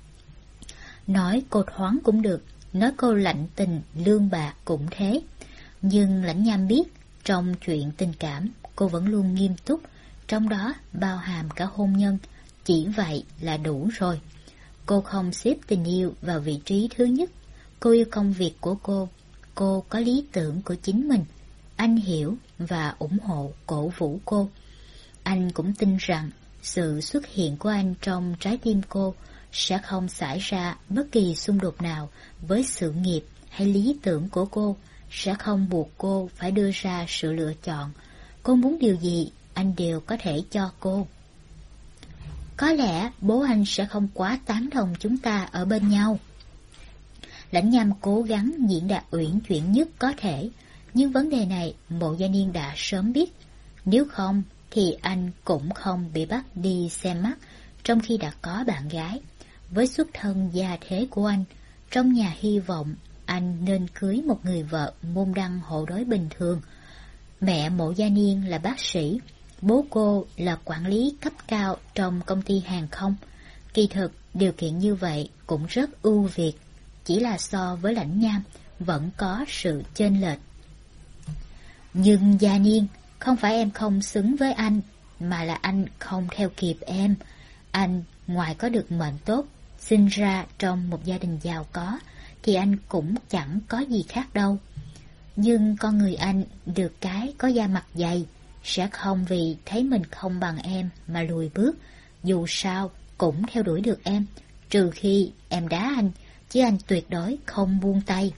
Nói cô thoáng cũng được, nói cô lạnh tình, lương bạc cũng thế. Nhưng Lãnh Nham biết, trong chuyện tình cảm, cô vẫn luôn nghiêm túc, trong đó bao hàm cả hôn nhân. Chỉ vậy là đủ rồi. Cô không xếp tình yêu vào vị trí thứ nhất. Cô yêu công việc của cô. Cô có lý tưởng của chính mình. Anh hiểu và ủng hộ, cổ vũ cô. Anh cũng tin rằng sự xuất hiện của anh trong trái tim cô sẽ không xảy ra bất kỳ xung đột nào với sự nghiệp hay lý tưởng của cô, sẽ không buộc cô phải đưa ra sự lựa chọn. Cô muốn điều gì, anh đều có thể cho cô. Có lẽ bố anh sẽ không quá tán đồng chúng ta ở bên nhau. Lãnh Nham cố gắng diễn đạt uyển chuyển nhất có thể, nhưng vấn đề này Mộ Gia Niên đã sớm biết. Nếu không thì anh cũng không bị bắt đi xem mắt trong khi đã có bạn gái. Với xuất thân gia thế của anh, trong nhà hy vọng anh nên cưới một người vợ môn đăng hộ đối bình thường. Mẹ Mộ Gia Niên là bác sĩ, bố cô là quản lý cấp cao trong công ty hàng không. Kỳ thực, điều kiện như vậy cũng rất ưu việt, chỉ là so với Lãnh Nham vẫn có sự chênh lệch. Nhưng Gia Niên, không phải em không xứng với anh, mà là anh không theo kịp em. Anh ngoài có được mệnh tốt, sinh ra trong một gia đình giàu có, thì anh cũng chẳng có gì khác đâu. Nhưng con người anh được cái có da mặt dày, sẽ không vì thấy mình không bằng em mà lùi bước. Dù sao cũng theo đuổi được em, trừ khi em đá anh, chứ anh tuyệt đối không buông tay.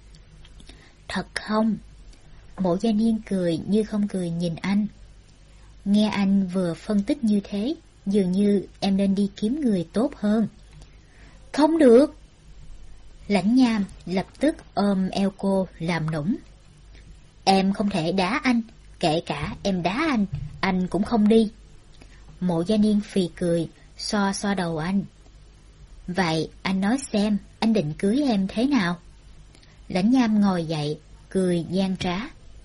Thật không? Mộ Gia Niên cười như không cười nhìn anh. Nghe anh vừa phân tích như thế, dường như em nên đi kiếm người tốt hơn. Không được! Lãnh Nham lập tức ôm eo cô làm nũng. Em không thể đá anh, kể cả em đá anh, anh cũng không đi. Mộ Gia Niên phì cười, xoa xoa đầu anh. Vậy anh nói xem, anh định cưới em thế nào? Lãnh Nham ngồi dậy, cười gian trá.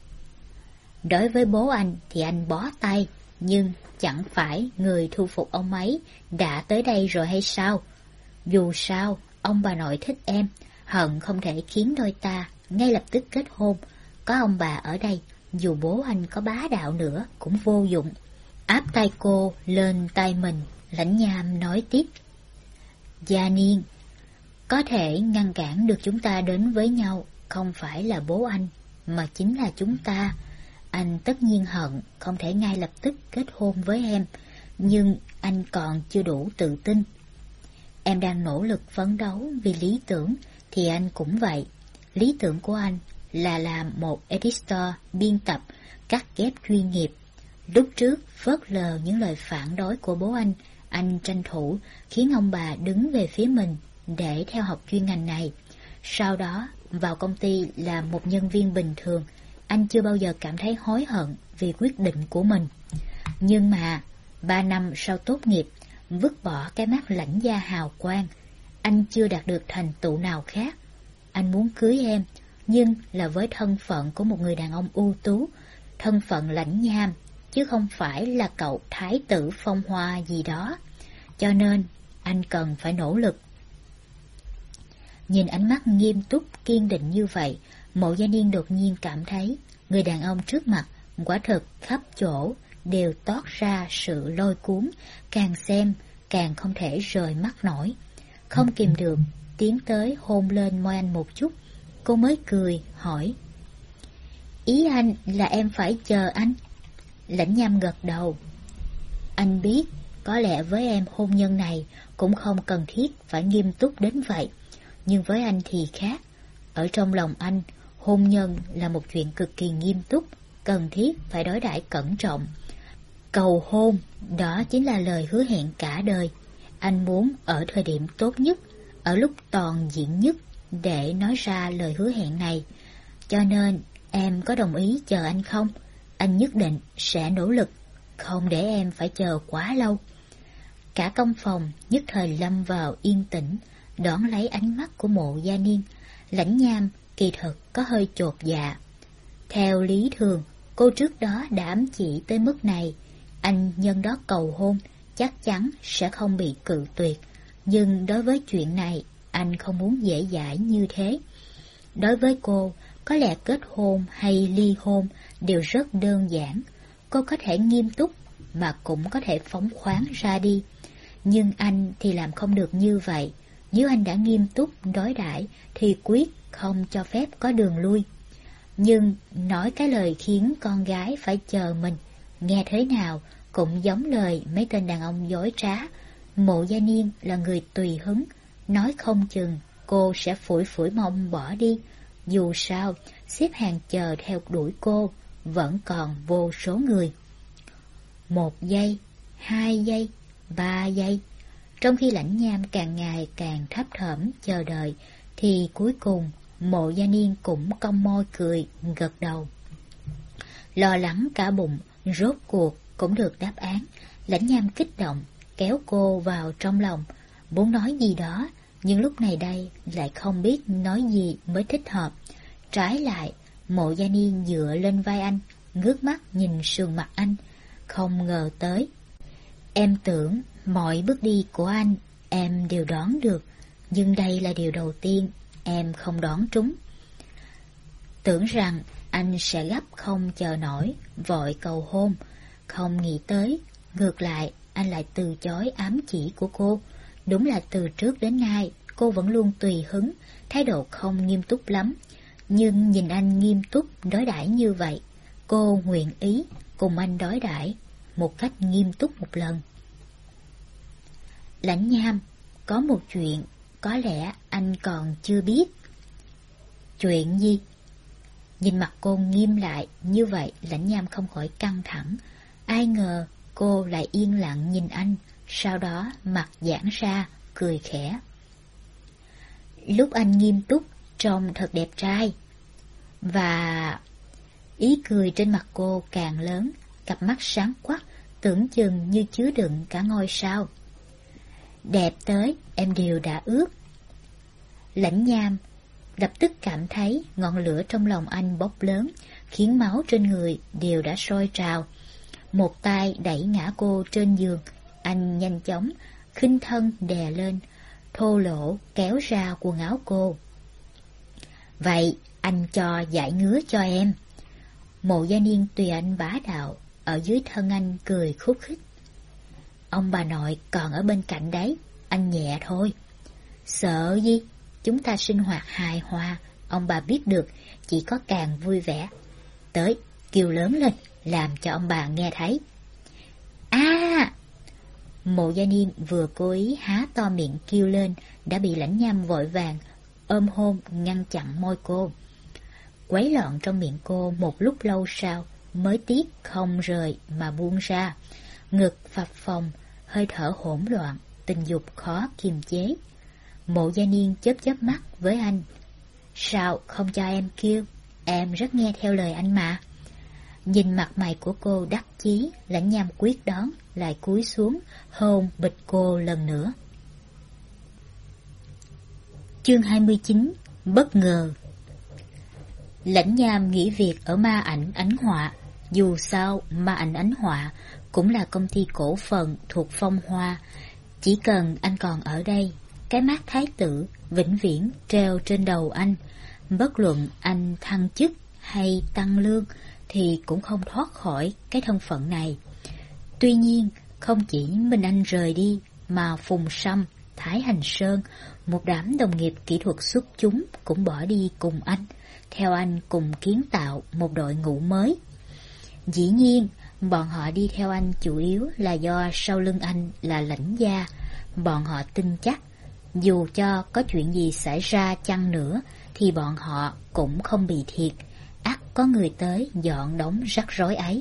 Đối với bố anh thì anh bó tay, nhưng chẳng phải người thu phục ông ấy đã tới đây rồi hay sao? Dù sao, ông bà nội thích em, hận không thể khiến đôi ta ngay lập tức kết hôn. Có ông bà ở đây, dù bố anh có bá đạo nữa cũng vô dụng. Áp tay cô lên tay mình, Lãnh Nham nói tiếp. Gia Niên, có thể ngăn cản được chúng ta đến với nhau không phải là bố anh, mà chính là chúng ta. Anh tất nhiên hận không thể ngay lập tức kết hôn với em, nhưng anh còn chưa đủ tự tin. Em đang nỗ lực phấn đấu vì lý tưởng, thì anh cũng vậy. Lý tưởng của anh là làm một editor, biên tập, cắt ghép chuyên nghiệp. Lúc trước phớt lờ những lời phản đối của bố anh, anh tranh thủ khiến ông bà đứng về phía mình để theo học chuyên ngành này. Sau đó vào công ty là một nhân viên bình thường, anh chưa bao giờ cảm thấy hối hận vì quyết định của mình. Nhưng mà ba năm sau tốt nghiệp, vứt bỏ cái mắt lãnh gia hào quang, anh chưa đạt được thành tựu nào khác. Anh muốn cưới em, nhưng là với thân phận của một người đàn ông ưu tú, thân phận Lãnh Nham, chứ không phải là cậu thái tử phong hoa gì đó. Cho nên anh cần phải nỗ lực. Nhìn ánh mắt nghiêm túc kiên định như vậy, Mộ Gia Niên đột nhiên cảm thấy người đàn ông trước mặt quả thực khắp chỗ đều toát ra sự lôi cuốn, càng xem càng không thể rời mắt nổi. Không kìm được, tiến tới hôn lên môi anh một chút, cô mới cười hỏi. Ý anh là em phải chờ anh? Lãnh Nham gật đầu. Anh biết, có lẽ với em hôn nhân này cũng không cần thiết phải nghiêm túc đến vậy. Nhưng với anh thì khác. Ở trong lòng anh, hôn nhân là một chuyện cực kỳ nghiêm túc, cần thiết phải đối đãi cẩn trọng. Cầu hôn, đó chính là lời hứa hẹn cả đời. Anh muốn ở thời điểm tốt nhất, ở lúc toàn diện nhất để nói ra lời hứa hẹn này. Cho nên, em có đồng ý chờ anh không? Anh nhất định sẽ nỗ lực, không để em phải chờ quá lâu. Cả căn phòng nhất thời lâm vào yên tĩnh, đón lấy ánh mắt của Mộ Gia Niên. Lãnh Nham kỳ thực có hơi chột dạ. Theo lý thường, cô trước đó đã ám chỉ tới mức này, anh nhân đó cầu hôn chắc chắn sẽ không bị cự tuyệt. Nhưng đối với chuyện này, anh không muốn dễ dãi như thế. Đối với cô, có lẽ kết hôn hay ly hôn đều rất đơn giản. Cô có thể nghiêm túc mà cũng có thể phóng khoáng ra đi. Nhưng anh thì làm không được như vậy. Nếu anh đã nghiêm túc đối đãi thì quyết không cho phép có đường lui. Nhưng nói cái lời khiến con gái phải chờ mình, nghe thế nào cũng giống lời mấy tên đàn ông dối trá. Mộ Gia Niên là người tùy hứng, nói không chừng cô sẽ phủi phủi mông bỏ đi. Dù sao, xếp hàng chờ theo đuổi cô vẫn còn vô số người. Một giây, hai giây, ba giây. Trong khi Lãnh Nham càng ngày càng thấp thỏm chờ đợi, thì cuối cùng Mộ Gia Niên cũng cong môi cười, gật đầu. Lo lắng cả bụng, rốt cuộc cũng được đáp án. Lãnh Nham kích động, kéo cô vào trong lòng, muốn nói gì đó, nhưng lúc này đây lại không biết nói gì mới thích hợp. Trái lại, Mộ Gia Niên dựa lên vai anh, ngước mắt nhìn sườn mặt anh, không ngờ tới. Em tưởng mọi bước đi của anh em đều đoán được, nhưng đây là điều đầu tiên em không đoán trúng. Tưởng rằng anh sẽ gấp không chờ nổi, vội cầu hôn, không nghĩ tới, ngược lại anh lại từ chối ám chỉ của cô. Đúng là từ trước đến nay cô vẫn luôn tùy hứng, thái độ không nghiêm túc lắm. Nhưng nhìn anh nghiêm túc đối đãi như vậy, cô nguyện ý cùng anh đối đãi một cách nghiêm túc một lần. Lãnh Nham, có một chuyện có lẽ anh còn chưa biết. Chuyện gì? Nhìn mặt cô nghiêm lại như vậy, Lãnh Nham không khỏi căng thẳng. Ai ngờ cô lại yên lặng nhìn anh, sau đó mặt giãn ra, cười khẽ. Lúc anh nghiêm túc trông thật đẹp trai. Và... Ý cười trên mặt cô càng lớn, cặp mắt sáng quắc, tưởng chừng như chứa đựng cả ngôi sao. Đẹp tới em đều đã ước. Lãnh Nham lập tức cảm thấy ngọn lửa trong lòng anh bốc lớn, khiến máu trên người đều đã sôi trào. Một tay đẩy ngã cô trên giường, anh nhanh chóng khinh thân đè lên, thô lỗ kéo ra quần áo cô. Vậy anh cho giải ngứa cho em. Mộ Gia Niên tùy anh bá đạo, ở dưới thân anh cười khúc khích. Ông bà nội còn ở bên cạnh đấy, anh nhẹ thôi. Sợ gì, chúng ta sinh hoạt hài hòa, ông bà biết được, chỉ có càng vui vẻ. Tới, kêu lớn lên, làm cho ông bà nghe thấy. À! Mộ Gia Niên vừa cố ý há to miệng kêu lên, đã bị Lãnh Nham vội vàng ôm hôn ngăn chặn môi cô. Quấy loạn trong miệng cô một lúc lâu sau mới tiếc không rời mà buông ra. Ngực phập phồng, hơi thở hỗn loạn, tình dục khó kiềm chế. Mộ Gia Niên chớp chớp mắt với anh. Sao không cho em kêu? Em rất nghe theo lời anh mà. Nhìn mặt mày của cô đắc chí, Lãnh Nham quyết đoán, lại cúi xuống, hôn bịch cô lần nữa. Chương hai mươi chín. Bất ngờ. Lãnh Nham nghỉ việc ở Ma Ảnh Ánh Họa. Dù sao, Ma Ảnh Ánh Họa cũng là công ty cổ phần thuộc Phong Hoa. Chỉ cần anh còn ở đây, cái mác thái tử vĩnh viễn treo trên đầu anh. Bất luận anh thăng chức hay tăng lương thì cũng không thoát khỏi cái thân phận này. Tuy nhiên, không chỉ mình anh rời đi, mà Phùng Sâm, Thái Hành Sơn, một đám đồng nghiệp kỹ thuật xuất chúng cũng bỏ đi cùng anh, theo anh cùng kiến tạo một đội ngũ mới. Dĩ nhiên, bọn họ đi theo anh chủ yếu là do sau lưng anh là Lãnh gia. Bọn họ tin chắc, dù cho có chuyện gì xảy ra chăng nữa, thì bọn họ cũng không bị thiệt, ắt có người tới dọn đống rắc rối ấy.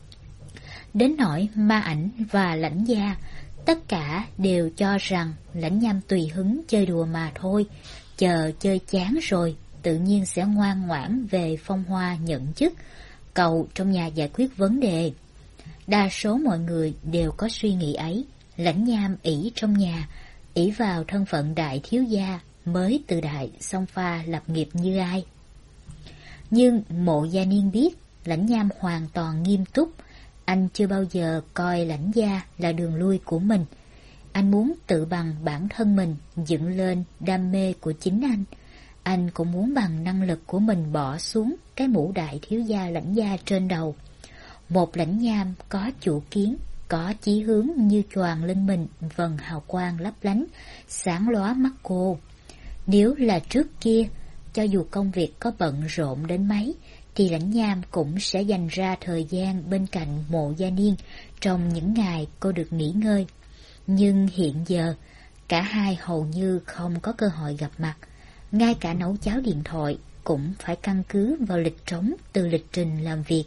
Đến nỗi Ma Ảnh và Lãnh gia, tất cả đều cho rằng Lãnh Nham tùy hứng chơi đùa mà thôi, chờ chơi chán rồi, tự nhiên sẽ ngoan ngoãn về Phong Hoa nhận chức, cầu trong nhà giải quyết vấn đề. Đa số mọi người đều có suy nghĩ ấy. Lãnh Nham ỷ trong nhà, ỷ vào thân phận đại thiếu gia, mới từ đại xông pha lập nghiệp như ai. Nhưng Mộ Gia Niên biết Lãnh Nham hoàn toàn nghiêm túc. Anh chưa bao giờ coi Lãnh gia là đường lui của mình. Anh muốn tự bằng bản thân mình dựng lên đam mê của chính anh. Anh cũng muốn bằng năng lực của mình bỏ xuống cái mũ đại thiếu gia Lãnh gia trên đầu. Một Lãnh Nham có chủ kiến, có chí hướng như choàng lên mình vầng hào quang lấp lánh, sáng lóa mắt cô. Nếu là trước kia, cho dù công việc có bận rộn đến mấy, thì Lãnh Nham cũng sẽ dành ra thời gian bên cạnh Mộ Gia Niên trong những ngày cô được nghỉ ngơi. Nhưng hiện giờ, cả hai hầu như không có cơ hội gặp mặt. Ngay cả nấu cháo điện thoại cũng phải căn cứ vào lịch trống từ lịch trình làm việc.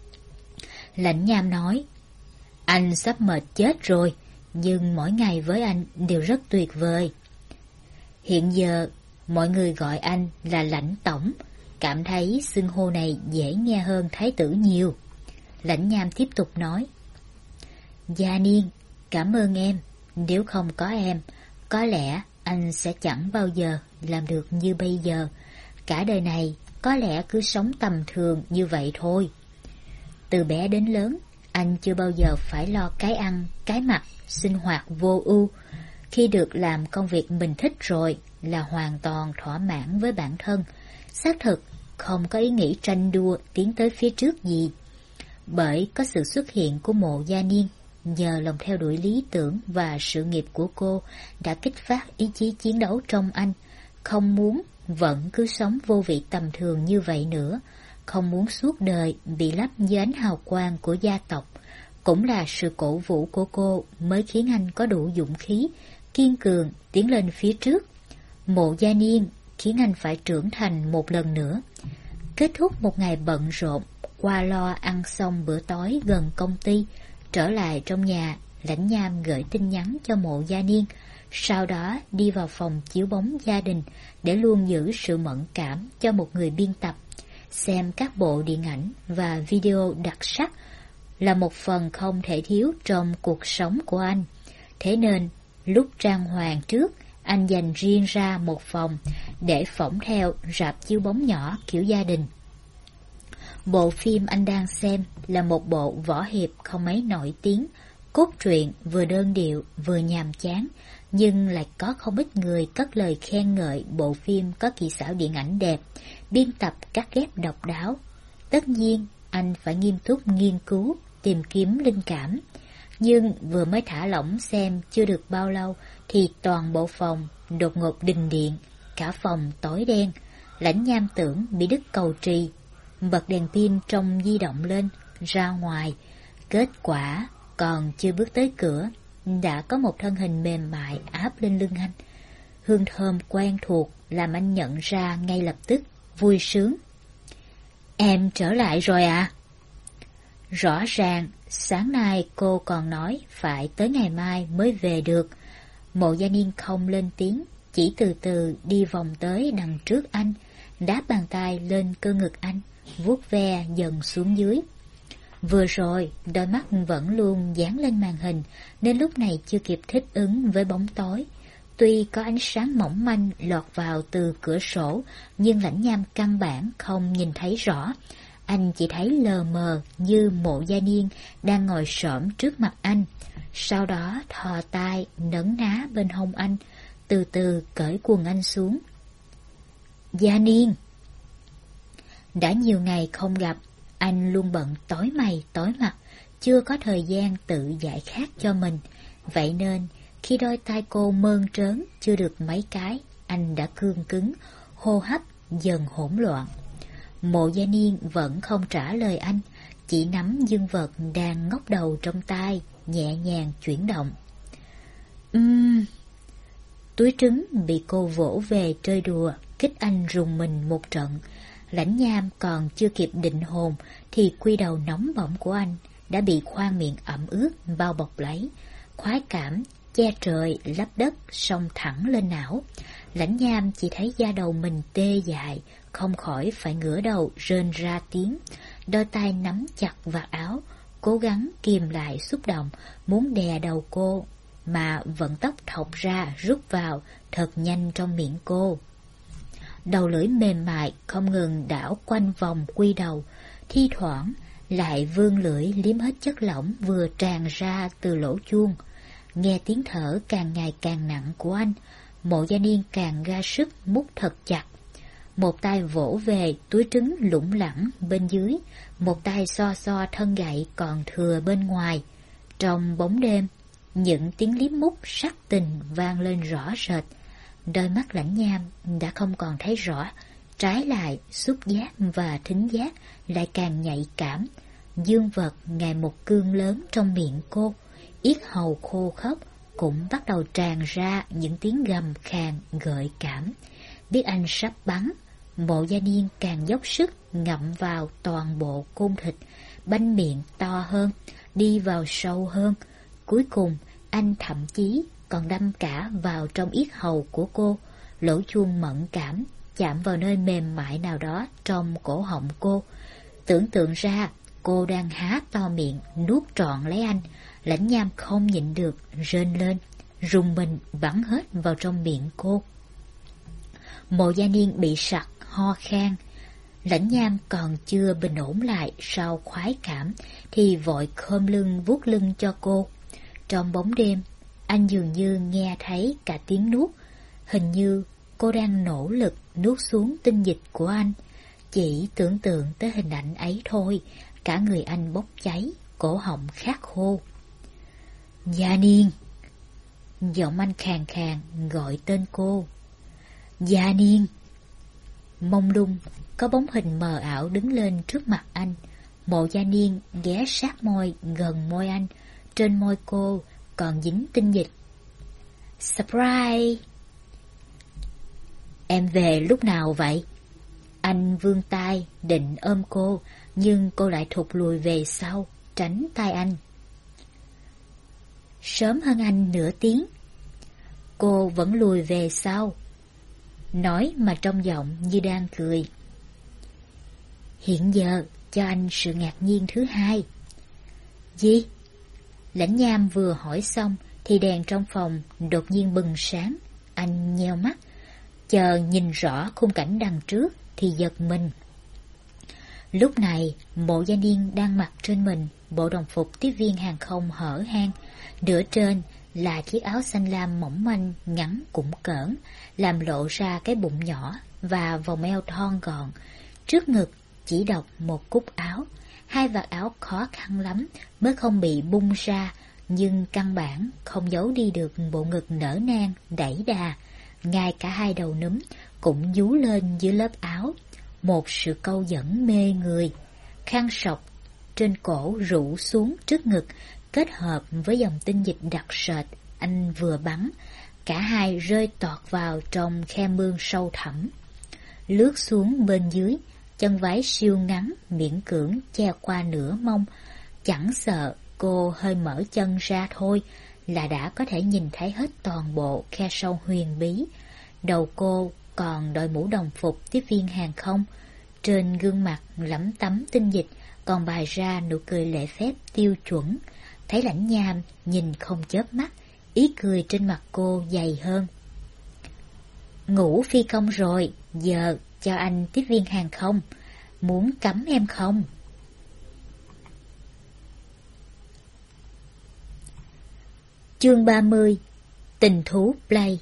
Lãnh Nham nói, anh sắp mệt chết rồi, nhưng mỗi ngày với anh đều rất tuyệt vời. Hiện giờ, mọi người gọi anh là Lãnh Tổng, cảm thấy xưng hô này dễ nghe hơn thái tử nhiều. Lãnh Nham tiếp tục nói, Gia Niên, cảm ơn em, nếu không có em, có lẽ anh sẽ chẳng bao giờ làm được như bây giờ. Cả đời này có lẽ cứ sống tầm thường như vậy thôi. Từ bé đến lớn, anh chưa bao giờ phải lo cái ăn, cái mặc, sinh hoạt vô ưu. Khi được làm công việc mình thích rồi là hoàn toàn thỏa mãn với bản thân. Xác thực không có ý nghĩ tranh đua tiến tới phía trước gì. Bởi có sự xuất hiện của Mộ Gia Niên, nhờ lòng theo đuổi lý tưởng và sự nghiệp của cô đã kích phát ý chí chiến đấu trong anh, không muốn vẫn cứ sống vô vị tầm thường như vậy nữa, không muốn suốt đời bị lấp dưới ánh hào quang của gia tộc. Cũng là sự cổ vũ của cô mới khiến anh có đủ dũng khí, kiên cường tiến lên phía trước. Mộ Gia Niên khiến anh phải trưởng thành một lần nữa. Kết thúc một ngày bận rộn, qua lo ăn xong bữa tối gần công ty, trở lại trong nhà, Lãnh Nham gửi tin nhắn cho Mộ Gia Niên, sau đó đi vào phòng chiếu bóng gia đình để luôn giữ sự mẫn cảm cho một người biên tập. Xem các bộ điện ảnh và video đặc sắc là một phần không thể thiếu trong cuộc sống của anh. Thế nên, lúc trang hoàng trước, anh dành riêng ra một phòng để phỏng theo rạp chiếu bóng nhỏ kiểu gia đình. Bộ phim anh đang xem là một bộ võ hiệp không mấy nổi tiếng, cốt truyện vừa đơn điệu vừa nhàm chán, nhưng lại có không ít người cất lời khen ngợi bộ phim có kỹ xảo điện ảnh đẹp, biên tập cắt ghép độc đáo. Tất nhiên, anh phải nghiêm túc nghiên cứu, tìm kiếm linh cảm. Nhưng vừa mới thả lỏng xem chưa được bao lâu thì toàn bộ phòng đột ngột đình điện, cả phòng tối đen. Lãnh Nham tưởng bị đứt cầu trì, bật đèn pin trong di động lên, ra ngoài. Kết quả còn chưa bước tới cửa, đã có một thân hình mềm mại áp lên lưng anh. Hương thơm quen thuộc làm anh nhận ra ngay lập tức, vui sướng. Em trở lại rồi à? Rõ ràng, sáng nay cô còn nói phải tới ngày mai mới về được. Mộ Gia Niên không lên tiếng, chỉ từ từ đi vòng tới đằng trước anh, đáp bàn tay lên cơ ngực anh, vuốt ve dần xuống dưới. Vừa rồi, đôi mắt vẫn luôn dán lên màn hình, nên lúc này chưa kịp thích ứng với bóng tối. Tuy có ánh sáng mỏng manh lọt vào từ cửa sổ, nhưng Lãnh Nham căn bản không nhìn thấy rõ. Anh chỉ thấy lờ mờ như Mộ Gia Niên đang ngồi xổm trước mặt anh. Sau đó thò tay nấn ná bên hông anh, từ từ cởi quần anh xuống. Gia Niên! Đã nhiều ngày không gặp, anh luôn bận tối mày tối mặt, chưa có thời gian tự giải khát cho mình. Vậy nên, khi đôi tay cô mơn trớn chưa được mấy cái, anh đã cương cứng, hô hấp dần hỗn loạn. Mộ Gia Niên vẫn không trả lời anh, chỉ nắm dương vật đang ngóc đầu trong tay, nhẹ nhàng chuyển động. Ừm... Túi trứng bị cô vỗ về chơi đùa, kích anh rùng mình một trận. Lãnh Nham còn chưa kịp định hồn thì quy đầu nóng bỏng của anh đã bị khoang miệng ẩm ướt bao bọc lấy. Khoái cảm che trời lấp đất xông thẳng lên não. Lãnh Nham chỉ thấy da đầu mình tê dại, không khỏi phải ngửa đầu rên ra tiếng. Đôi tay nắm chặt vạt áo, cố gắng kìm lại xúc động, muốn đè đầu cô, mà vận tốc thọc ra rút vào thật nhanh trong miệng cô. Đầu lưỡi mềm mại không ngừng đảo quanh vòng quy đầu, thi thoảng lại vươn lưỡi liếm hết chất lỏng vừa tràn ra từ lỗ chuông. Nghe tiếng thở càng ngày càng nặng của anh, Mộ Gia Niên càng ra sức mút thật chặt. Một tay vỗ về túi trứng lủng lẳng bên dưới, một tay so so thân gậy còn thừa bên ngoài. Trong bóng đêm, những tiếng liếm mút sắc tình vang lên rõ rệt. Đôi mắt Lãnh Nham đã không còn thấy rõ, trái lại xúc giác và thính giác lại càng nhạy cảm. Dương vật ngày một cương lớn trong miệng cô, yết hầu khô khốc cũng bắt đầu tràn ra những tiếng gầm khàn gợi cảm. Biết anh sắp bắn, Mộ Gia Niên càng dốc sức ngậm vào toàn bộ côn thịt, banh miệng to hơn, đi vào sâu hơn. Cuối cùng, anh thậm chí còn đâm cả vào trong yết hầu của cô, lỗ chuông mẫn cảm, chạm vào nơi mềm mại nào đó trong cổ họng cô. Tưởng tượng ra, cô đang há to miệng, nuốt trọn lấy anh. Lãnh Nham không nhịn được, rên lên, rùng mình bắn hết vào trong miệng cô. Mộ Gia Niên bị sặc, ho khan. Lãnh Nham còn chưa bình ổn lại sau khoái cảm, thì vội khom lưng vuốt lưng cho cô. Trong bóng đêm, anh dường như nghe thấy cả tiếng nuốt. Hình như cô đang nỗ lực nuốt xuống tinh dịch của anh. Chỉ tưởng tượng tới hình ảnh ấy thôi, cả người anh bốc cháy, cổ họng khát khô. Gia Niên! Giọng anh khàn khàn gọi tên cô. Gia Niên! Mông lung, có bóng hình mờ ảo đứng lên trước mặt anh. Mộ Gia Niên ghé sát môi gần môi anh, trên môi cô còn dính tinh dịch. Surprise! Em về lúc nào vậy? Anh vươn tay định ôm cô, nhưng cô lại thụt lùi về sau, tránh tay anh. Sớm hơn anh nửa tiếng. Cô vẫn lùi về sau, nói mà trong giọng như đang cười. Hiện giờ cho anh sự ngạc nhiên thứ hai. Gì? Lãnh Nham vừa hỏi xong thì đèn trong phòng đột nhiên bừng sáng. Anh nheo mắt, chờ nhìn rõ khung cảnh đằng trước thì giật mình. Lúc này, Mộ Gia Niên đang mặc trên mình bộ đồng phục tiếp viên hàng không hở hang, nửa trên là chiếc áo xanh lam mỏng manh ngắn cũng cỡn, làm lộ ra cái bụng nhỏ và vòng eo thon gọn. Trước ngực chỉ độc một cúc áo, Hai vạt áo khó khăn lắm mới không bị bung ra, nhưng căn bản không giấu đi được bộ ngực nở nang, đẩy đà. Ngay cả hai đầu núm cũng dú lên dưới lớp áo, một sự câu dẫn mê người. Khăn sọc trên cổ rủ xuống trước ngực, kết hợp với dòng tinh dịch đặc sệt anh vừa bắn, cả hai rơi tọt vào trong khe mương sâu thẳm. Lướt xuống bên dưới, chân váy siêu ngắn miễn cưỡng che qua nửa mông, chẳng sợ cô hơi mở chân ra thôi là đã có thể nhìn thấy hết toàn bộ khe sâu huyền bí. Đầu cô còn đội mũ đồng phục tiếp viên hàng không, trên gương mặt lẫm tấm tinh dịch còn bày ra nụ cười lễ phép tiêu chuẩn. Thấy Lãnh Nham nhìn không chớp mắt, ý cười trên mặt cô dày hơn. Ngủ phi công rồi, giờ cho anh tiếp viên hàng không, muốn cấm em không? Chương ba mươi. Tình thú play.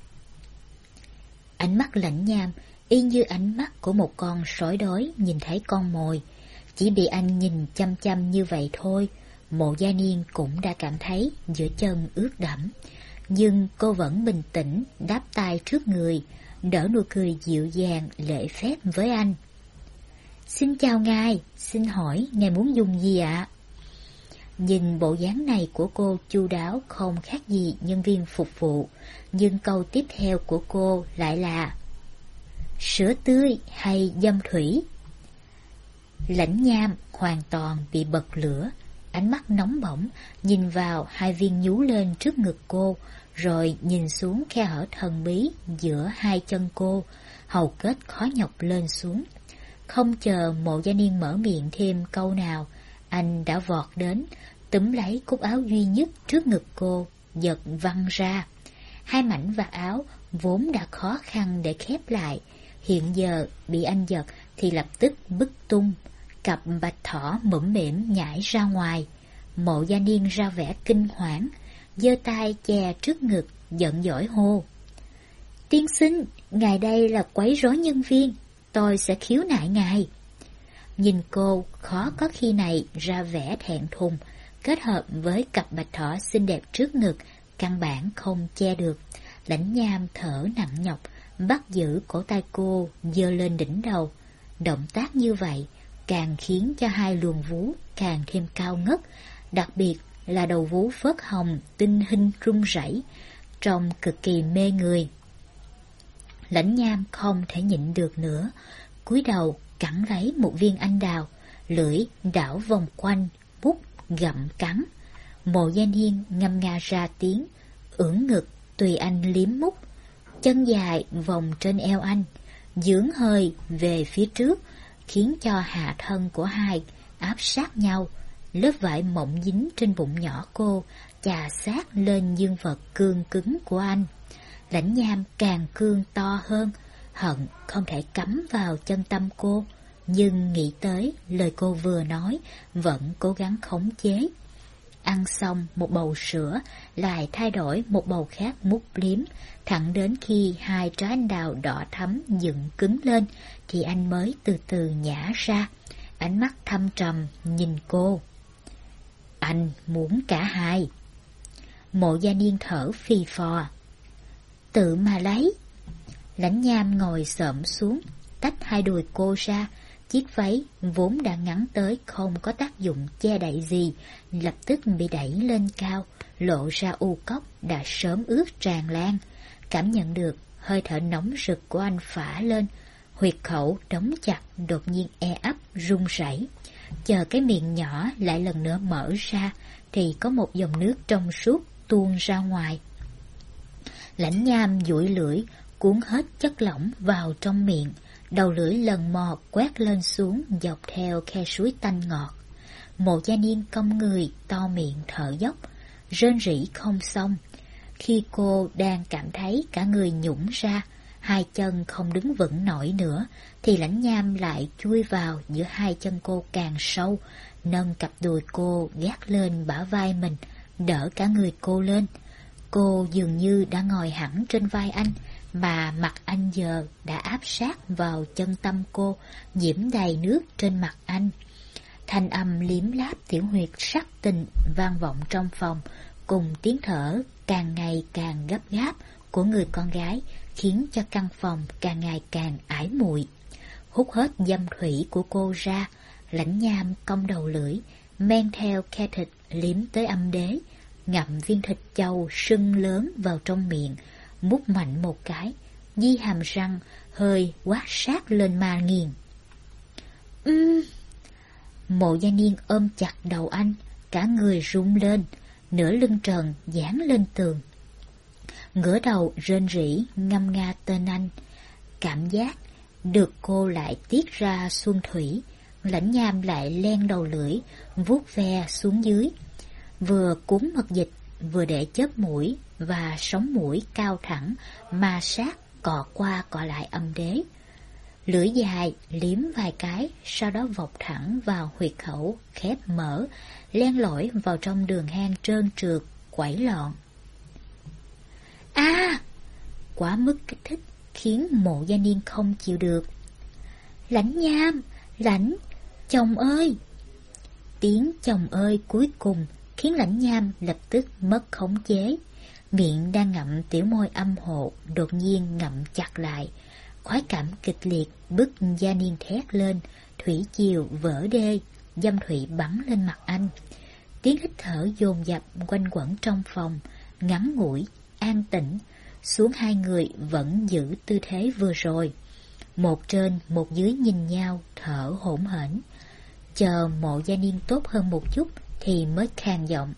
Ánh mắt Lãnh Nham y như ánh mắt của một con sói đói nhìn thấy con mồi. Chỉ bị anh nhìn chăm chăm như vậy thôi, Mộ Gia Niên cũng đã cảm thấy giữa chân ướt đẫm. Nhưng cô vẫn bình tĩnh đáp tay trước người, đỡ nụ cười dịu dàng lễ phép với anh. Xin chào ngài, xin hỏi ngài muốn dùng gì ạ? Nhìn bộ dáng này của cô chu đáo không khác gì nhân viên phục vụ, nhưng câu tiếp theo của cô lại là sữa tươi hay dâm thủy? Lãnh Nham hoàn toàn bị bật lửa, ánh mắt nóng bỏng nhìn vào hai viên nhú lên trước ngực cô, rồi nhìn xuống khe hở thần bí giữa hai chân cô, hầu kết khó nhọc lên xuống. Không chờ Mộ Gia Niên mở miệng thêm câu nào, anh đã vọt đến, túm lấy cúc áo duy nhất trước ngực cô, giật văng ra. Hai mảnh vạt áo vốn đã khó khăn để khép lại, hiện giờ bị anh giật thì lập tức bứt tung, cặp bạch thỏ mũm mĩm nhảy ra ngoài. Mộ Gia Niên ra vẻ kinh hoảng, giơ tay che trước ngực, giận dỗi hô: Tiên sinh, ngài đây là quấy rối nhân viên, tôi sẽ khiếu nại ngài. Nhìn cô khó có khi này ra vẻ thẹn thùng, kết hợp với cặp bạch thỏ xinh đẹp trước ngực, căn bản không che được. Lãnh Nham thở nặng nhọc, bắt giữ cổ tay cô giơ lên đỉnh đầu. Động tác như vậy càng khiến cho hai luồng vú càng thêm cao ngất, đặc biệt là đầu vú phớt hồng tinh hình rung rẩy, trông cực kỳ mê người. Lãnh Nham không thể nhịn được nữa, cúi đầu cắn lấy một viên anh đào, lưỡi đảo vòng quanh, bút gặm cắn. Mộ Gia Niên ngâm nga ra tiếng, ưỡn ngực tùy anh liếm mút, chân dài vòng trên eo anh, dướng hơi về phía trước, khiến cho hạ thân của hai áp sát nhau. Lớp vải mỏng dính trên bụng nhỏ cô chà sát lên dương vật cương cứng của anh. Lãnh Nham càng cương to hơn, hận không thể cắm vào chân tâm cô, nhưng nghĩ tới lời cô vừa nói, vẫn cố gắng khống chế. Ăn xong một bầu sữa, lại thay đổi một bầu khác mút liếm, thẳng đến khi hai trái anh đào đỏ thắm dựng cứng lên, thì anh mới từ từ nhả ra, ánh mắt thâm trầm nhìn cô. Anh muốn cả hai. Mộ Gia Niên thở phì phò. Tự mà lấy. Lãnh Nham ngồi xổm xuống, tách hai đùi cô ra. Chiếc váy vốn đã ngắn tới không có tác dụng che đậy gì, lập tức bị đẩy lên cao, lộ ra u cốc đã sớm ướt tràn lan. Cảm nhận được hơi thở nóng rực của anh phả lên, huyệt khẩu đóng chặt đột nhiên e ấp run rẩy. Chờ cái miệng nhỏ lại lần nữa mở ra, thì có một dòng nước trong suốt tuôn ra ngoài. Lãnh Nham duỗi lưỡi cuốn hết chất lỏng vào trong miệng, đầu lưỡi lần mò quét lên xuống dọc theo khe suối tanh ngọt. Mộ Gia Niên cong người to miệng thở dốc, rên rỉ không xong. Khi cô đang cảm thấy cả người nhũn ra, hai chân không đứng vững nổi nữa, thì Lãnh Nham lại chui vào giữa hai chân cô càng sâu, nâng cặp đùi cô gác lên bả vai mình, đỡ cả người cô lên. Cô dường như đã ngồi hẳn trên vai anh, mà mặt anh giờ đã áp sát vào chân tâm cô, nhiễm đầy nước trên mặt anh. Thanh âm liếm láp tiểu huyệt sắc tình vang vọng trong phòng, cùng tiếng thở càng ngày càng gấp gáp của người con gái, khiến cho căn phòng càng ngày càng ải muội. Hút hết dâm thủy của cô ra, Lãnh Nham cong đầu lưỡi, men theo khe thịt liếm tới âm đế, ngậm viên thịt trâu sưng lớn vào trong miệng, mút mạnh một cái, di hàm răng hơi quát sát lên ma nghiền. Ừm. Mộ Gia Niên ôm chặt đầu anh, cả người rung lên, nửa lưng trần dán lên tường. Ngửa đầu rên rỉ ngâm nga tên anh. Cảm giác được cô lại tiết ra xuân thủy, Lãnh Nham lại len đầu lưỡi, vuốt ve xuống dưới, vừa cuốn mật dịch, vừa để chớp mũi và sống mũi cao thẳng, ma sát cọ qua cọ lại âm đế. Lưỡi dài liếm vài cái, sau đó vọt thẳng vào huyệt khẩu khép mở, len lỏi vào trong đường hang trơn trượt quẩy lọn. A! À, quá mức kích thích khiến Mộ Gia Niên không chịu được. Lãnh Nham, Lãnh, chồng ơi! Tiếng chồng ơi cuối cùng khiến Lãnh Nham lập tức mất khống chế. Miệng đang ngậm tiểu môi âm hộ đột nhiên ngậm chặt lại. Khoái cảm kịch liệt bức Gia Niên thét lên, thủy triều vỡ đê, dâm thủy bắn lên mặt anh. Tiếng hít thở dồn dập quanh quẩn trong phòng, ngắn ngủi, an tĩnh, xuống hai người vẫn giữ tư thế vừa rồi. Một trên một dưới nhìn nhau thở hổn hển. Chờ Mộ Gia Niên tốt hơn một chút thì mới khàn giọng.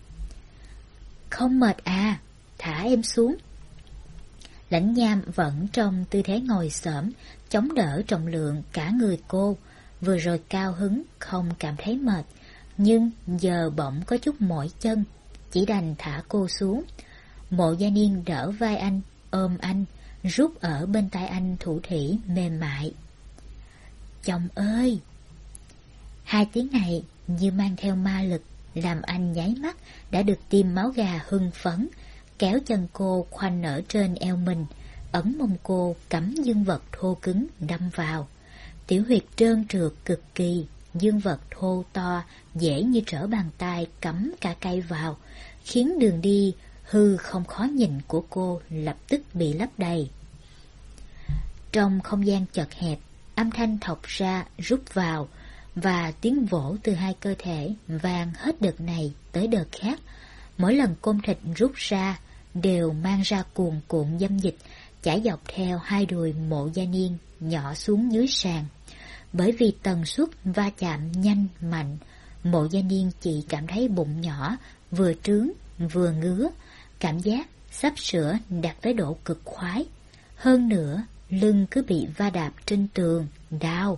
Không mệt à, thả em xuống. Lãnh Nham vẫn trong tư thế ngồi xổm, chống đỡ trọng lượng cả người cô. Vừa rồi cao hứng không cảm thấy mệt, nhưng giờ bỗng có chút mỏi chân, chỉ đành thả cô xuống. Mộ Gia Niên đỡ vai anh, ôm anh, rút ở bên tai anh thủ thỉ mềm mại. Chồng ơi! Hai tiếng này như mang theo ma lực, làm anh nháy mắt đã được tiêm máu gà hưng phấn, kéo chân cô khoanh ở trên eo mình, ấn mông cô cắm dương vật thô cứng đâm vào. Tiểu huyệt trơn trượt cực kỳ, dương vật thô to, dễ như trở bàn tay cắm cả cây vào, khiến đường đi hư không khó nhìn của cô lập tức bị lấp đầy. Trong không gian chật hẹp, âm thanh thọc ra rút vào, và tiếng vỗ từ hai cơ thể vang hết đợt này tới đợt khác. Mỗi lần côn thịt rút ra đều mang ra cuồn cuộn dâm dịch, chảy dọc theo hai đùi Mộ Gia Niên nhỏ xuống dưới sàn. Bởi vì tần suất va chạm nhanh mạnh, Mộ Gia Niên chỉ cảm thấy bụng nhỏ vừa trướng vừa ngứa, cảm giác sắp sửa đạt tới độ cực khoái. Hơn nữa, lưng cứ bị va đạp trên tường, đau.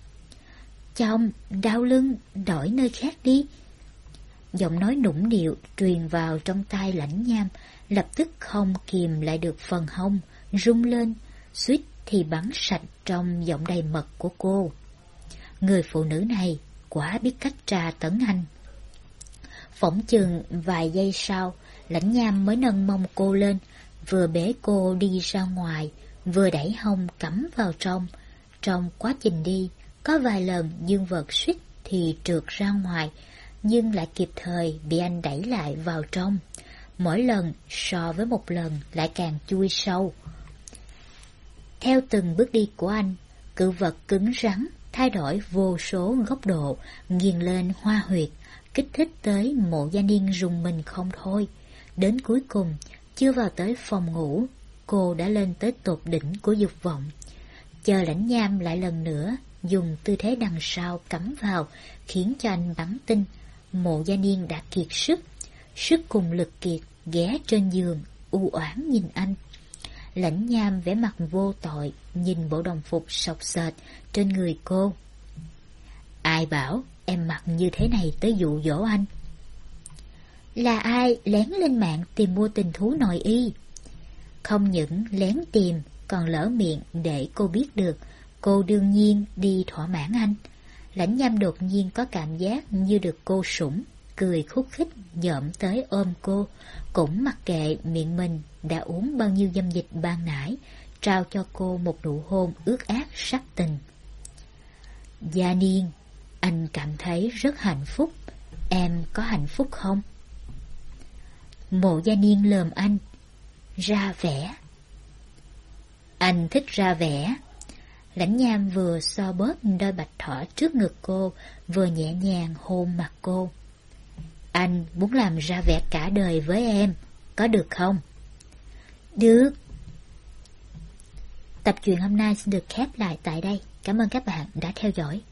Chồng, đau lưng, đổi nơi khác đi. Giọng nói nũng nịu truyền vào trong tai Lãnh Nham, lập tức không kìm lại được phần hông, rung lên, suýt thì bắn sạch trong giọng đầy mật của cô. Người phụ nữ này quá biết cách tra tấn anh. Phỏng chừng vài giây sau, Lãnh Nham mới nâng mông cô lên, vừa bế cô đi ra ngoài, vừa đẩy hông cắm vào trong. Trong quá trình đi, có vài lần dương vật suýt thì trượt ra ngoài, nhưng lại kịp thời bị anh đẩy lại vào trong. Mỗi lần so với một lần lại càng chui sâu. Theo từng bước đi của anh, cự vật cứng rắn thay đổi vô số góc độ, nghiêng lên hoa huyệt, kích thích tới Mộ Gia Niên rùng mình không thôi. Đến cuối cùng, chưa vào tới phòng ngủ, cô đã lên tới tột đỉnh của dục vọng. Chờ Lãnh Nham lại lần nữa dùng tư thế đằng sau cắm vào, khiến cho anh bắn tin. Mộ Gia Niên đã kiệt sức, sức cùng lực kiệt, ghé trên giường, u oán nhìn anh. Lãnh Nham vẻ mặt vô tội, nhìn bộ đồng phục sọc sệt trên người cô. Ai bảo em mặc như thế này tới dụ dỗ anh? Là ai lén lên mạng tìm mua tình thú nội y? Không những lén tìm, còn lỡ miệng để cô biết được, cô đương nhiên đi thỏa mãn anh. Lãnh Nham đột nhiên có cảm giác như được cô sủng, cười khúc khích dợm tới ôm cô, cũng mặc kệ miệng mình đã uống bao nhiêu dâm dịch ban nãy, trao cho cô một nụ hôn ướt át sắc tình. Gia Niên, Anh cảm thấy rất hạnh phúc. Em có hạnh phúc không? Mộ Gia Niên lườm anh. Ra vẻ. Anh thích ra vẻ. Lãnh Nham vừa so bóp đôi bạch thỏ trước ngực cô, vừa nhẹ nhàng hôn mặt cô. Anh muốn làm ra vẻ cả đời với em, có được không? Được. Tập truyện hôm nay xin được khép lại tại đây. Cảm ơn các bạn đã theo dõi.